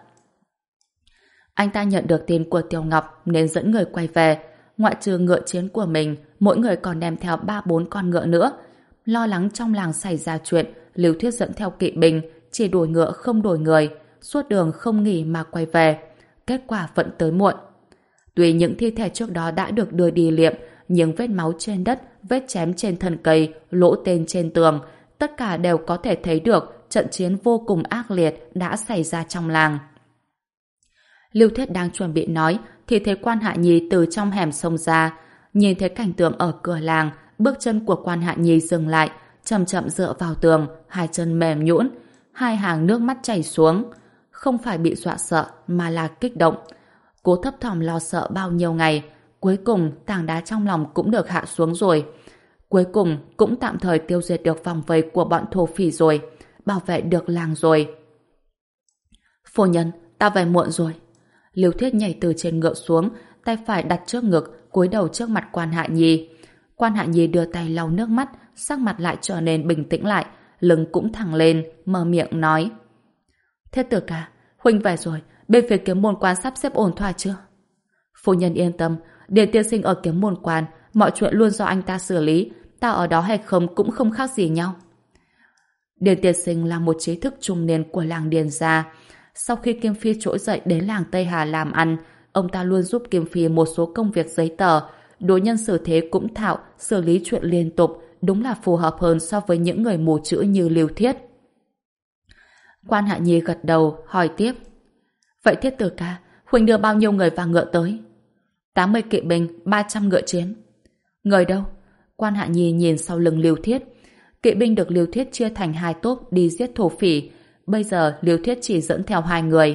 Anh ta nhận được tin của Tiểu Ngọc nên dẫn người quay về. Ngoại trừ ngựa chiến của mình, mỗi người còn đem theo ba bốn con ngựa nữa. Lo lắng trong làng xảy ra chuyện, Liêu Thiết dẫn theo kỵ binh, chỉ đổi ngựa không đổi người, suốt đường không nghỉ mà quay về. Kết quả vẫn tới muộn. Tuy những thi thể trước đó đã được đưa đi liệm, nhưng vết máu trên đất, vết chém trên thân cây, lỗ tên trên tường, tất cả đều có thể thấy được trận chiến vô cùng ác liệt đã xảy ra trong làng. Liêu Thiết đang chuẩn bị nói thì thấy Quan Hạ Nhi từ trong hẻm xông ra. Nhìn thấy cảnh tượng ở cửa làng, bước chân của Quan Hạ Nhi dừng lại, chậm chậm dựa vào tường, hai chân mềm nhũn, hai hàng nước mắt chảy xuống. Không phải bị dọa sợ mà là kích động. Cô thấp thỏm lo sợ bao nhiêu ngày, cuối cùng tảng đá trong lòng cũng được hạ xuống rồi. Cuối cùng cũng tạm thời tiêu diệt được vòng vây của bọn thổ phỉ rồi, bảo vệ được làng rồi. Phu nhân, ta về muộn rồi. Lưu Thiết nhảy từ trên ngựa xuống, tay phải đặt trước ngực, cúi đầu trước mặt Quan Hạ Nhi. Quan Hạ Nhi đưa tay lau nước mắt, sắc mặt lại trở nên bình tĩnh lại, lưng cũng thẳng lên, mở miệng nói: Thiết tử ca, huynh về rồi, bên phía Kiếm Môn Quan sắp xếp ổn thỏa chưa? Phu nhân yên tâm, Điền tiên sinh ở Kiếm Môn Quan, mọi chuyện luôn do anh ta xử lý, ta ở đó hay không cũng không khác gì nhau. Điền tiên sinh là một trí thức trung niên của làng Điền gia. Sau khi Kim Phi trỗi dậy đến làng Tây Hà làm ăn, ông ta luôn giúp Kim Phi một số công việc giấy tờ, đối nhân xử thế cũng thạo, xử lý chuyện liên tục, đúng là phù hợp hơn so với những người mù chữ như Lưu Thiết. Quan Hạ Nhi gật đầu, hỏi tiếp: Vậy Thiết tử ca, huynh đưa bao nhiêu người và ngựa tới? tám mươi kỵ binh, ba trăm ngựa chiến. Người đâu? Quan Hạ Nhi nhìn sau lưng Lưu Thiết. Kỵ binh được Lưu Thiết chia thành hai tốp đi giết thổ phỉ. Bây giờ Lưu Thiết chỉ dẫn theo hai người.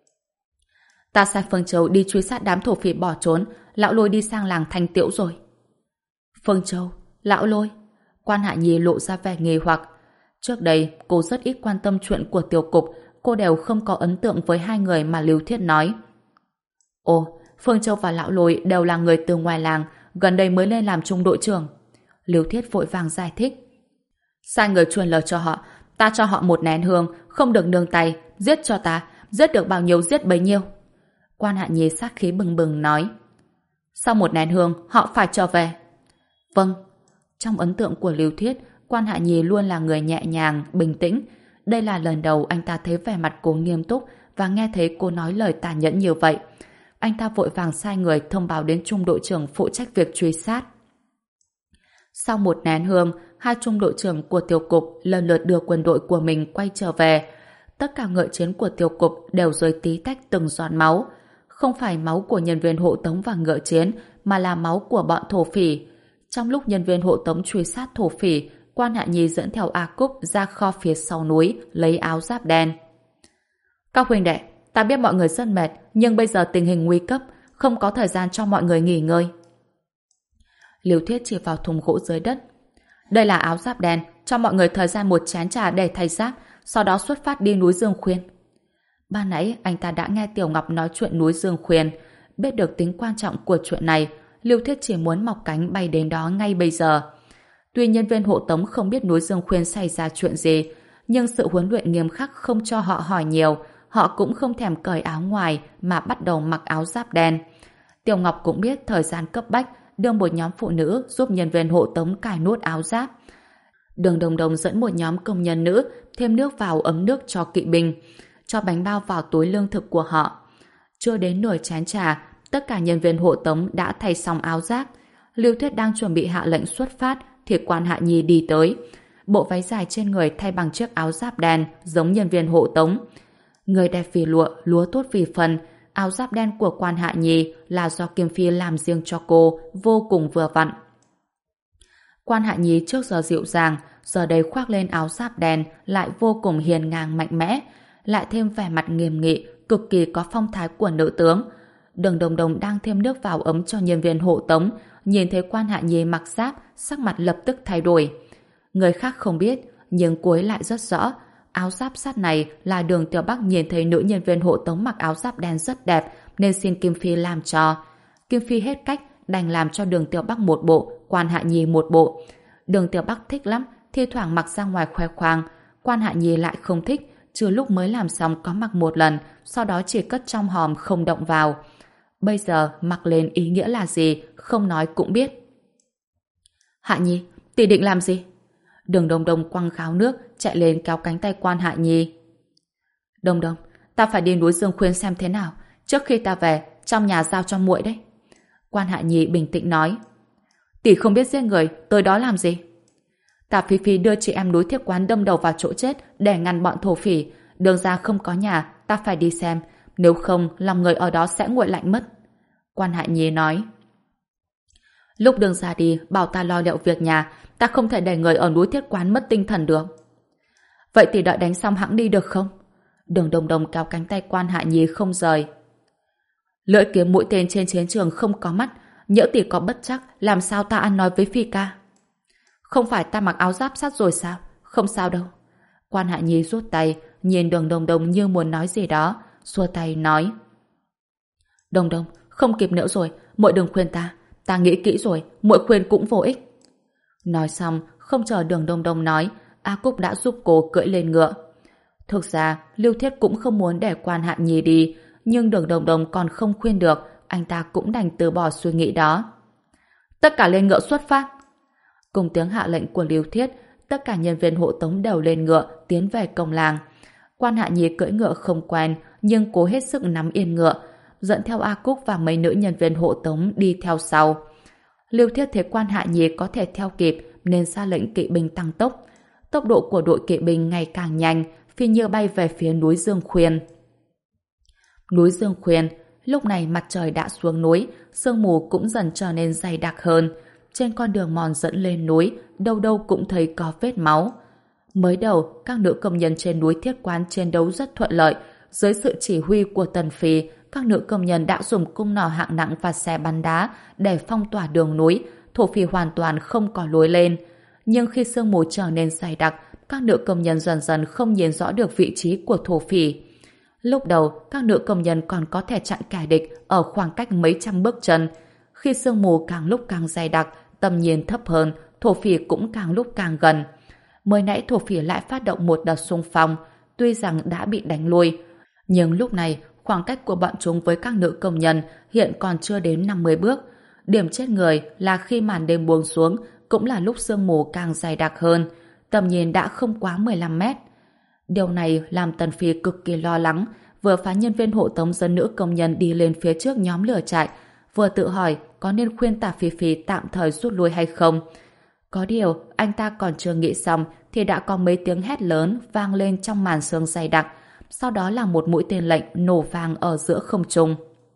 Ta sai Phương Châu đi truy sát đám thổ phỉ bỏ trốn, lão Lôi đi sang làng Thanh Tiễu rồi. Phương Châu, lão Lôi. Quan Hạ Nhi lộ ra vẻ nghi hoặc. Trước đây cô rất ít quan tâm chuyện của tiểu cục, cô đều không có ấn tượng với hai người mà Lưu Thiết nói. Ồ, Phương Châu và lão Lôi đều là người từ ngoài làng, gần đây mới lên làm trung đội trưởng. Lưu Thiết vội vàng giải thích. Sai người truyền lời cho họ, ta cho họ một nén hương, không được nương tay, giết cho ta, giết được bao nhiêu giết bấy nhiêu. Quan Hạ Nhi sát khí bừng bừng nói. Sau một nén hương, họ phải trở về. Vâng. Trong ấn tượng của Lưu Thiết, Quan Hạ Nhi luôn là người nhẹ nhàng, bình tĩnh. Đây là lần đầu anh ta thấy vẻ mặt cô nghiêm túc và nghe thấy cô nói lời tàn nhẫn như vậy. Anh ta vội vàng sai người thông báo đến trung đội trưởng phụ trách việc truy sát. Sau một nén hương, hai trung đội trưởng của tiểu cục lần lượt đưa quân đội của mình quay trở về. Tất cả ngựa chiến của tiểu cục đều rơi tí tách từng giọt máu. Không phải máu của nhân viên hộ tống và ngựa chiến, mà là máu của bọn thổ phỉ. Trong lúc nhân viên hộ tống truy sát thổ phỉ, Quan Hạ Nhi dẫn theo A Cúc ra kho phía sau núi, lấy áo giáp đen. Các huynh đệ, ta biết mọi người rất mệt, nhưng bây giờ tình hình nguy cấp, không có thời gian cho mọi người nghỉ ngơi. Lưu Thiết chỉ vào thùng gỗ dưới đất. Đây là áo giáp đen, cho mọi người thời gian một chén trà để thay giáp, sau đó xuất phát đi núi Dương Khuyên. Ban nãy anh ta đã nghe Tiểu Ngọc nói chuyện núi Dương Khuyên, biết được tính quan trọng của chuyện này, Lưu Thiết chỉ muốn mọc cánh bay đến đó ngay bây giờ. Tuy nhân viên hộ tống không biết núi Dương Khuyên xảy ra chuyện gì, nhưng sự huấn luyện nghiêm khắc không cho họ hỏi nhiều, họ cũng không thèm cởi áo ngoài mà bắt đầu mặc áo giáp đen. Tiểu Ngọc cũng biết thời gian cấp bách, đưa một nhóm phụ nữ giúp nhân viên hộ tống cài nút áo giáp. Đường Đồng Đồng dẫn một nhóm công nhân nữ thêm nước vào ấm nước cho kỵ binh, cho bánh bao vào túi lương thực của họ. Chưa đến nửa chén trà, tất cả nhân viên hộ tống đã thay xong áo giáp. Lưu Thiết đang chuẩn bị hạ lệnh xuất phát thì Quan Hạ Nhi đi tới. Bộ váy dài trên người thay bằng chiếc áo giáp đen giống nhân viên hộ tống. Người đẹp vì lụa, lúa tốt vì phần. Áo giáp đen của Quan Hạ Nhi là do Kim Phi làm riêng cho cô, vô cùng vừa vặn. Quan Hạ Nhi trước giờ dịu dàng, giờ đây khoác lên áo giáp đen lại vô cùng hiền ngang mạnh mẽ, lại thêm vẻ mặt nghiêm nghị, cực kỳ có phong thái của nữ tướng. Đường Đồng Đồng đang thêm nước vào ấm cho nhân viên hộ tống, nhìn thấy Quan Hạ Nhi mặc giáp, sắc mặt lập tức thay đổi. Người khác không biết, nhưng cô ấy lại rất rõ. Áo giáp sắt này là Đường Tiểu Bắc nhìn thấy nữ nhân viên hộ tống mặc áo giáp đen rất đẹp nên xin Kim Phi làm cho. Kim Phi hết cách đành làm cho Đường Tiểu Bắc một bộ, Quan Hạ Nhi một bộ. Đường Tiểu Bắc thích lắm, thi thoảng mặc ra ngoài khoe khoang. Quan Hạ Nhi lại không thích, trừ lúc mới làm xong có mặc một lần, sau đó chỉ cất trong hòm không động vào. Bây giờ mặc lên ý nghĩa là gì, không nói cũng biết. Hạ Nhi, tỷ định làm gì? Đường Đồng Đồng quăng gáo nước, chạy lên kéo cánh tay Quan Hạ Nhi. Đồng Đồng, ta phải đi núi Dương Khuyên xem thế nào. Trước khi ta về, trong nhà giao cho muội đấy. Quan Hạ Nhi bình tĩnh nói. Tỷ không biết giết người, tới đó làm gì? Tả Phi Phi đưa chị em núi Thiếp Quán đâm đầu vào chỗ chết để ngăn bọn thổ phỉ. Đường ra không có nhà, ta phải đi xem. Nếu không, lòng người ở đó sẽ nguội lạnh mất. Quan Hạ Nhi nói. Lúc đường ra đi, bảo ta lo liệu việc nhà, ta không thể để người ở núi Thiết Quán mất tinh thần được. Vậy thì đợi đánh xong hãng đi được không? Đường Đồng Đồng kéo cánh tay Quan Hạ Nhi không rời. Lưỡi kiếm mũi tên trên chiến trường không có mắt, nhỡ tỷ có bất chắc, làm sao ta ăn nói với Phi ca? Không phải ta mặc áo giáp sắt rồi sao? Không sao đâu. Quan Hạ Nhi rút tay, nhìn Đường Đồng Đồng như muốn nói gì đó, xua tay nói: Đồng Đồng, không kịp nữa rồi, muội đừng khuyên ta, ta nghĩ kỹ rồi, muội khuyên cũng vô ích. Nói xong, không chờ Đường Đồng Đồng nói, A Cúc đã giúp cô cưỡi lên ngựa. Thực ra, Lưu Thiết cũng không muốn để Quan Hạ Nhi đi, nhưng Đường Đồng Đồng còn không khuyên được, anh ta cũng đành từ bỏ suy nghĩ đó. Tất cả lên ngựa xuất phát. Cùng tiếng hạ lệnh của Lưu Thiết, tất cả nhân viên hộ tống đều lên ngựa, tiến về công làng. Quan Hạ Nhi cưỡi ngựa không quen, nhưng cố hết sức nắm yên ngựa, dẫn theo A Cúc và mấy nữ nhân viên hộ tống đi theo sau. Lưu Thiết thấy Quan Hạ Nhi có thể theo kịp nên ra lệnh kỵ binh tăng tốc. Tốc độ của đội kỵ binh ngày càng nhanh, phi như bay về phía núi Dương Khuyên. Núi Dương Khuyên, lúc này mặt trời đã xuống núi, sương mù cũng dần trở nên dày đặc hơn. Trên con đường mòn dẫn lên núi, đâu đâu cũng thấy có vết máu. Mới đầu, các nữ công nhân trên núi Thiết Quán chiến đấu rất thuận lợi. Dưới sự chỉ huy của Tần Phi, các nữ công nhân đã dùng cung nỏ hạng nặng và xe bắn đá để phong tỏa đường núi, thổ phỉ hoàn toàn không có lối lên. Nhưng khi sương mù trở nên dày đặc, các nữ công nhân dần dần không nhìn rõ được vị trí của thổ phỉ. Lúc đầu, các nữ công nhân còn có thể chặn kẻ địch ở khoảng cách mấy trăm bước chân. Khi sương mù càng lúc càng dày đặc, tầm nhìn thấp hơn, thổ phỉ cũng càng lúc càng gần. Mới nãy thổ phỉ lại phát động một đợt xung phong, tuy rằng đã bị đánh lui. Nhưng lúc này, khoảng cách của bọn chúng với các nữ công nhân hiện còn chưa đến năm mươi bước. Điểm chết người là khi màn đêm buông xuống, cũng là lúc sương mù càng dày đặc hơn. Tầm nhìn đã không quá mười lăm mét. Điều này làm Tần Phi cực kỳ lo lắng, vừa phái nhân viên hộ tống dân nữ công nhân đi lên phía trước nhóm lửa trại, vừa tự hỏi có nên khuyên Tạ Phi Phi tạm thời rút lui hay không. Có điều, anh ta còn chưa nghĩ xong thì đã có mấy tiếng hét lớn vang lên trong màn sương dày đặc, sau đó là một mũi tên lệnh nổ vang ở giữa không trung.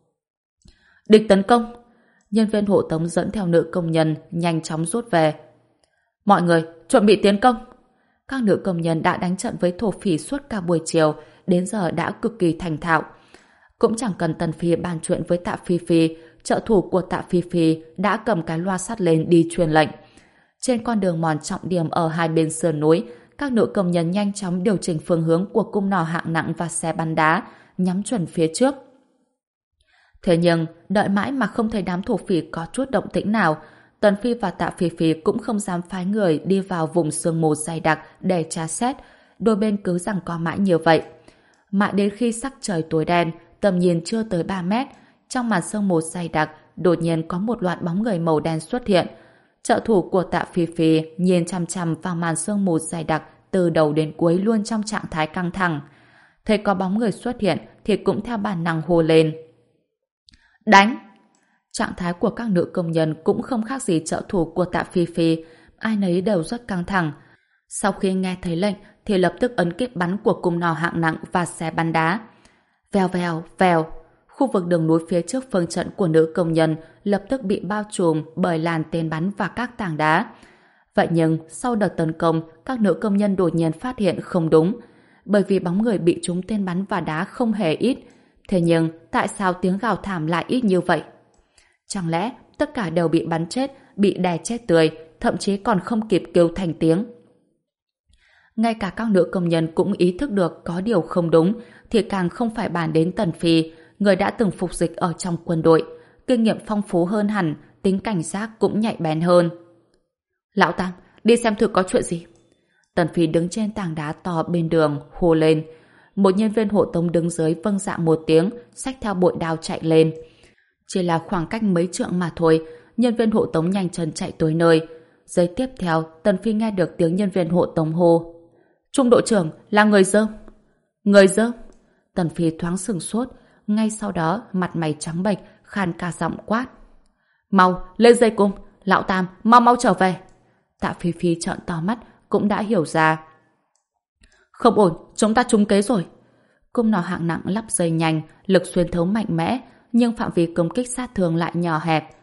Địch tấn công! Nhân viên hộ tống dẫn theo nữ công nhân nhanh chóng rút về. Mọi người, chuẩn bị tiến công! Các nữ công nhân đã đánh trận với thổ phỉ suốt cả buổi chiều, đến giờ đã cực kỳ thành thạo. Cũng chẳng cần Tần Phi bàn chuyện với Tạ Phi Phi, trợ thủ của Tạ Phi Phi đã cầm cái loa sắt lên đi truyền lệnh. Trên con đường mòn trọng điểm ở hai bên sườn núi, các nữ công nhân nhanh chóng điều chỉnh phương hướng của cung nỏ hạng nặng và xe bắn đá, nhắm chuẩn phía trước. Thế nhưng, đợi mãi mà không thấy đám thổ phỉ có chút động tĩnh nào, Tần Phi và Tạ Phi Phi cũng không dám phái người đi vào vùng sương mù dày đặc để tra xét, đôi bên cứ giằng co mãi như vậy. Mãi đến khi sắc trời tối đen, tầm nhìn chưa tới ba mét, trong màn sương mù dày đặc, đột nhiên có một loạt bóng người màu đen xuất hiện. Trợ thủ của Tạ Phi Phi nhìn chằm chằm vào màn sương mù dày đặc từ đầu đến cuối luôn trong trạng thái căng thẳng. Thấy có bóng người xuất hiện thì cũng theo bản năng hô lên. Đánh! Trạng thái của các nữ công nhân cũng không khác gì trợ thủ của Tạ Phi Phi, ai nấy đều rất căng thẳng. Sau khi nghe thấy lệnh thì lập tức ấn kíp bắn của cung nỏ hạng nặng và xe bắn đá. Vèo vèo, vèo, khu vực đường núi phía trước phương trận của nữ công nhân lập tức bị bao trùm bởi làn tên bắn và các tảng đá. Vậy nhưng sau đợt tấn công, các nữ công nhân đột nhiên phát hiện không đúng, bởi vì bóng người bị trúng tên bắn và đá không hề ít. Thế nhưng tại sao tiếng gào thảm lại ít như vậy? Chẳng lẽ tất cả đều bị bắn chết, bị đè chết tươi, thậm chí còn không kịp kêu thành tiếng? Ngay cả các nữ công nhân cũng ý thức được có điều không đúng, thì càng không phải bàn đến Tần Phi, người đã từng phục dịch ở trong quân đội, kinh nghiệm phong phú hơn hẳn, tính cảnh giác cũng nhạy bén hơn. Lão Tam, đi xem thử có chuyện gì. Tần Phi đứng trên tảng đá to bên đường, hô lên. Một nhân viên hộ tống đứng dưới vâng dạ một tiếng, xách theo bội đao chạy lên. Chỉ là khoảng cách mấy trượng mà thôi, nhân viên hộ tống nhanh chân chạy tới nơi. Giây tiếp theo, Tần Phi nghe được tiếng nhân viên hộ tống hô. Trung đội trưởng, là người Dơm. Người Dơm? Tần Phi thoáng sửng sốt, ngay sau đó mặt mày trắng bệch, khan cả giọng quát. Mau, lên dây cung, Lão Tam, mau mau trở về. Tạ Phi Phi trợn to mắt, cũng đã hiểu ra. Không ổn, chúng ta trúng kế rồi. Cung nỏ hạng nặng lắp dây nhanh, lực xuyên thấu mạnh mẽ, nhưng phạm vi công kích sát thương lại nhỏ hẹp.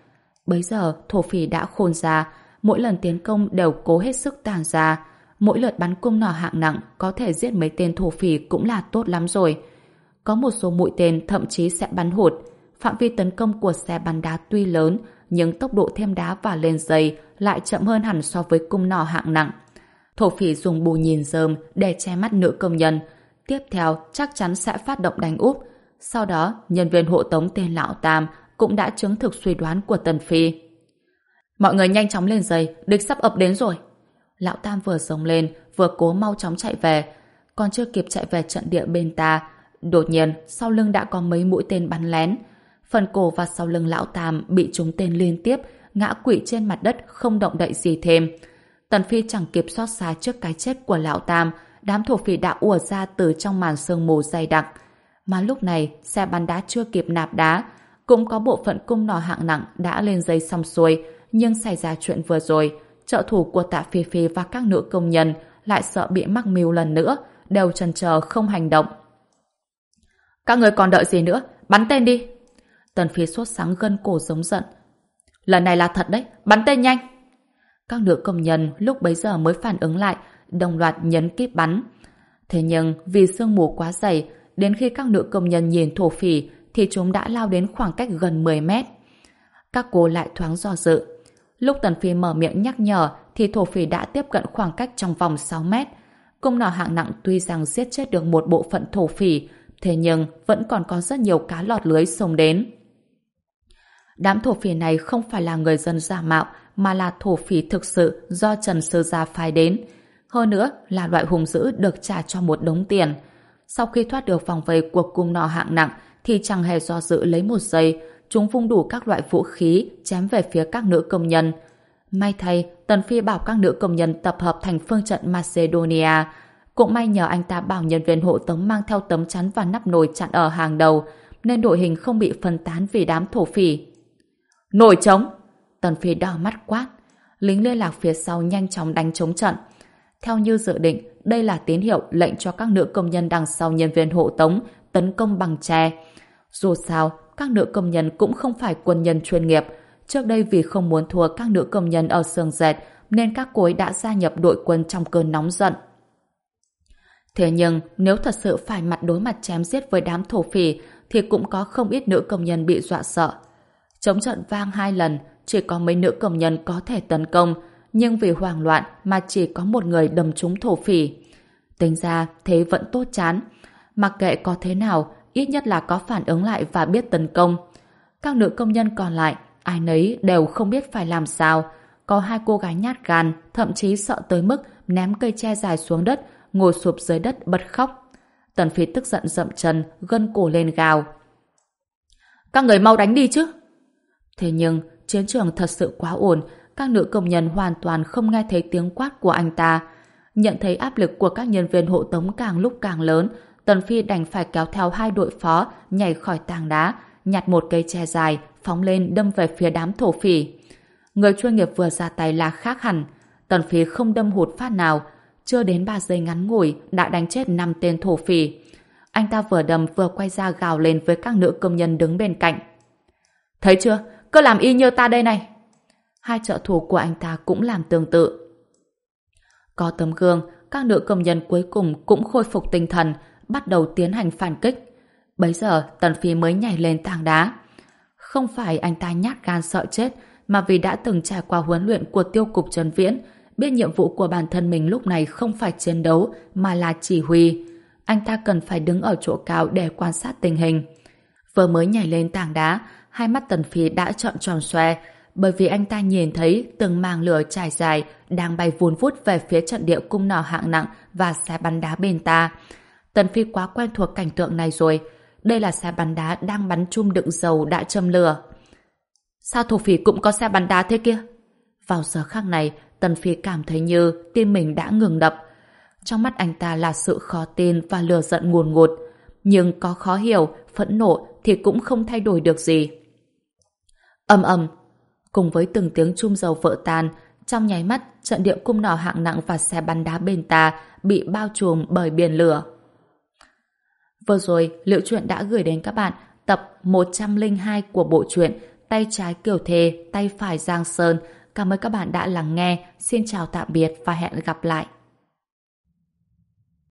Bấy giờ thổ phỉ đã khôn ra, mỗi lần tiến công đều cố hết sức tàn ra. Mỗi lượt bắn cung nỏ hạng nặng có thể giết mấy tên thổ phỉ cũng là tốt lắm rồi. Có một số mũi tên thậm chí sẽ bắn hụt. Phạm vi tấn công của xe bắn đá tuy lớn, nhưng tốc độ thêm đá và lên dây lại chậm hơn hẳn so với cung nỏ hạng nặng. Thổ phỉ dùng bù nhìn rơm để che mắt nữ công nhân. Tiếp theo chắc chắn sẽ phát động đánh úp. Sau đó, nhân viên hộ tống tên Lão Tam cũng đã chứng thực suy đoán của Tần Phi. Mọi người nhanh chóng lên dây, địch sắp ập đến rồi. Lão Tam vừa rống lên, vừa cố mau chóng chạy về. Còn chưa kịp chạy về trận địa bên ta, đột nhiên sau lưng đã có mấy mũi tên bắn lén. Phần cổ và sau lưng Lão Tam bị trúng tên liên tiếp, ngã quỵ trên mặt đất không động đậy gì thêm. Tần Phi chẳng kịp xót xa trước cái chết của Lão Tam, đám thổ phỉ đã ùa ra từ trong màn sương mù dày đặc. Mà lúc này xe bắn đá chưa kịp nạp đá, cũng có bộ phận cung nỏ hạng nặng đã lên dây xong xuôi, nhưng xảy ra chuyện vừa rồi, trợ thủ của Tạ Phi Phi và các nữ công nhân lại sợ bị mắc mưu lần nữa, đều chần chờ không hành động. Các người còn đợi gì nữa, bắn tên đi. Tần Phi sốt sắng gân cổ giống giận. Lần này là thật đấy, bắn tên nhanh. Các nữ công nhân lúc bấy giờ mới phản ứng lại, đồng loạt nhấn kíp bắn. Thế nhưng vì sương mù quá dày, đến khi các nữ công nhân nhìn thổ phỉ thì chúng đã lao đến khoảng cách gần mười mét. Các cô lại thoáng do dự. Lúc Tần Phi mở miệng nhắc nhở thì thổ phỉ đã tiếp cận khoảng cách trong vòng sáu mét. Cung nỏ hạng nặng tuy rằng giết chết được một bộ phận thổ phỉ, thế nhưng vẫn còn có rất nhiều cá lọt lưới xông đến. Đám thổ phỉ này không phải là người dân giả mạo, mà là thổ phỉ thực sự do Trần Sư Gia phái đến. Hơn nữa là loại hung dữ được trả cho một đống tiền. Sau khi thoát được vòng vây của cung nỏ hạng nặng thì chẳng hề do dự lấy một giây, chúng vung đủ các loại vũ khí chém về phía các nữ công nhân. May thay, Tần Phi bảo các nữ công nhân tập hợp thành phương trận Macedonia. Cũng may nhờ anh ta bảo nhân viên hộ tống mang theo tấm chắn và nắp nồi chặn ở hàng đầu, nên đội hình không bị phân tán vì đám thổ phỉ. Nổi trống! Tần Phi đỏ mắt quát. Lính liên lạc phía sau nhanh chóng đánh trống trận. Theo như dự định, đây là tín hiệu lệnh cho các nữ công nhân đằng sau nhân viên hộ tống tấn công bằng tre. Dù sao, các nữ công nhân cũng không phải quân nhân chuyên nghiệp. Trước đây vì không muốn thua các nữ công nhân ở xưởng dệt nên các cô ấy đã gia nhập đội quân trong cơn nóng giận. Thế nhưng, nếu thật sự phải mặt đối mặt chém giết với đám thổ phỉ thì cũng có không ít nữ công nhân bị dọa sợ. Chống trận vang hai lần, chỉ có mấy nữ công nhân có thể tấn công, nhưng vì hoảng loạn mà chỉ có một người đâm trúng thổ phỉ. Tính ra thế vẫn tốt chán. Mặc kệ có thế nào, ít nhất là có phản ứng lại và biết tấn công. Các nữ công nhân còn lại, ai nấy đều không biết phải làm sao. Có hai cô gái nhát gan, thậm chí sợ tới mức ném cây tre dài xuống đất, ngồi sụp dưới đất bật khóc. Tần Phi tức giận dậm chân, gân cổ lên gào. Các người mau đánh đi chứ! Thế nhưng, chiến trường thật sự quá ổn, các nữ công nhân hoàn toàn không nghe thấy tiếng quát của anh ta. Nhận thấy áp lực của các nhân viên hộ tống càng lúc càng lớn, Tần Phi đành phải kéo theo hai đội phó nhảy khỏi tảng đá, nhặt một cây tre dài, phóng lên đâm về phía đám thổ phỉ. Người chuyên nghiệp vừa ra tay là khác hẳn. Tần Phi không đâm hụt phát nào, chưa đến ba giây ngắn ngủi đã đánh chết năm tên thổ phỉ. Anh ta vừa đâm vừa quay ra gào lên với các nữ công nhân đứng bên cạnh. Thấy chưa? Cứ làm y như ta đây này. Hai trợ thủ của anh ta cũng làm tương tự. Có tấm gương, các nữ công nhân cuối cùng cũng khôi phục tinh thần, bắt đầu tiến hành phản kích. Bấy giờ Tần Phi mới nhảy lên tảng đá. Không phải anh ta nhát gan sợ chết, mà vì đã từng trải qua huấn luyện của tiêu cục Trần Viễn, biết nhiệm vụ của bản thân mình lúc này không phải chiến đấu mà là chỉ huy. Anh ta cần phải đứng ở chỗ cao để quan sát tình hình. Vừa mới nhảy lên tảng đá, hai mắt Tần Phi đã trợn tròn xoe, bởi vì anh ta nhìn thấy từng màng lửa trải dài đang bay vun vút về phía trận địa cung nỏ hạng nặng và xe bắn đá bên ta. Tần Phi quá quen thuộc cảnh tượng này rồi. Đây là xe bắn đá đang bắn chum đựng dầu đã châm lửa. Sao thổ phỉ cũng có xe bắn đá thế kia? Vào giờ khắc này, Tần Phi cảm thấy như tim mình đã ngừng đập. Trong mắt anh ta là sự khó tin và lửa giận ngùn ngụt. Nhưng có khó hiểu, phẫn nộ thì cũng không thay đổi được gì. Ầm ầm, cùng với từng tiếng chum dầu vỡ tan, trong nháy mắt trận địa cung nỏ hạng nặng và xe bắn đá bên ta bị bao trùm bởi biển lửa. Vừa rồi, Liệu Truyện đã gửi đến các bạn tập một trăm lẻ hai của bộ truyện tay trái Kiều Thề, tay phải Giang Sơn. Cảm ơn các bạn đã lắng nghe. Xin chào tạm biệt và hẹn gặp lại.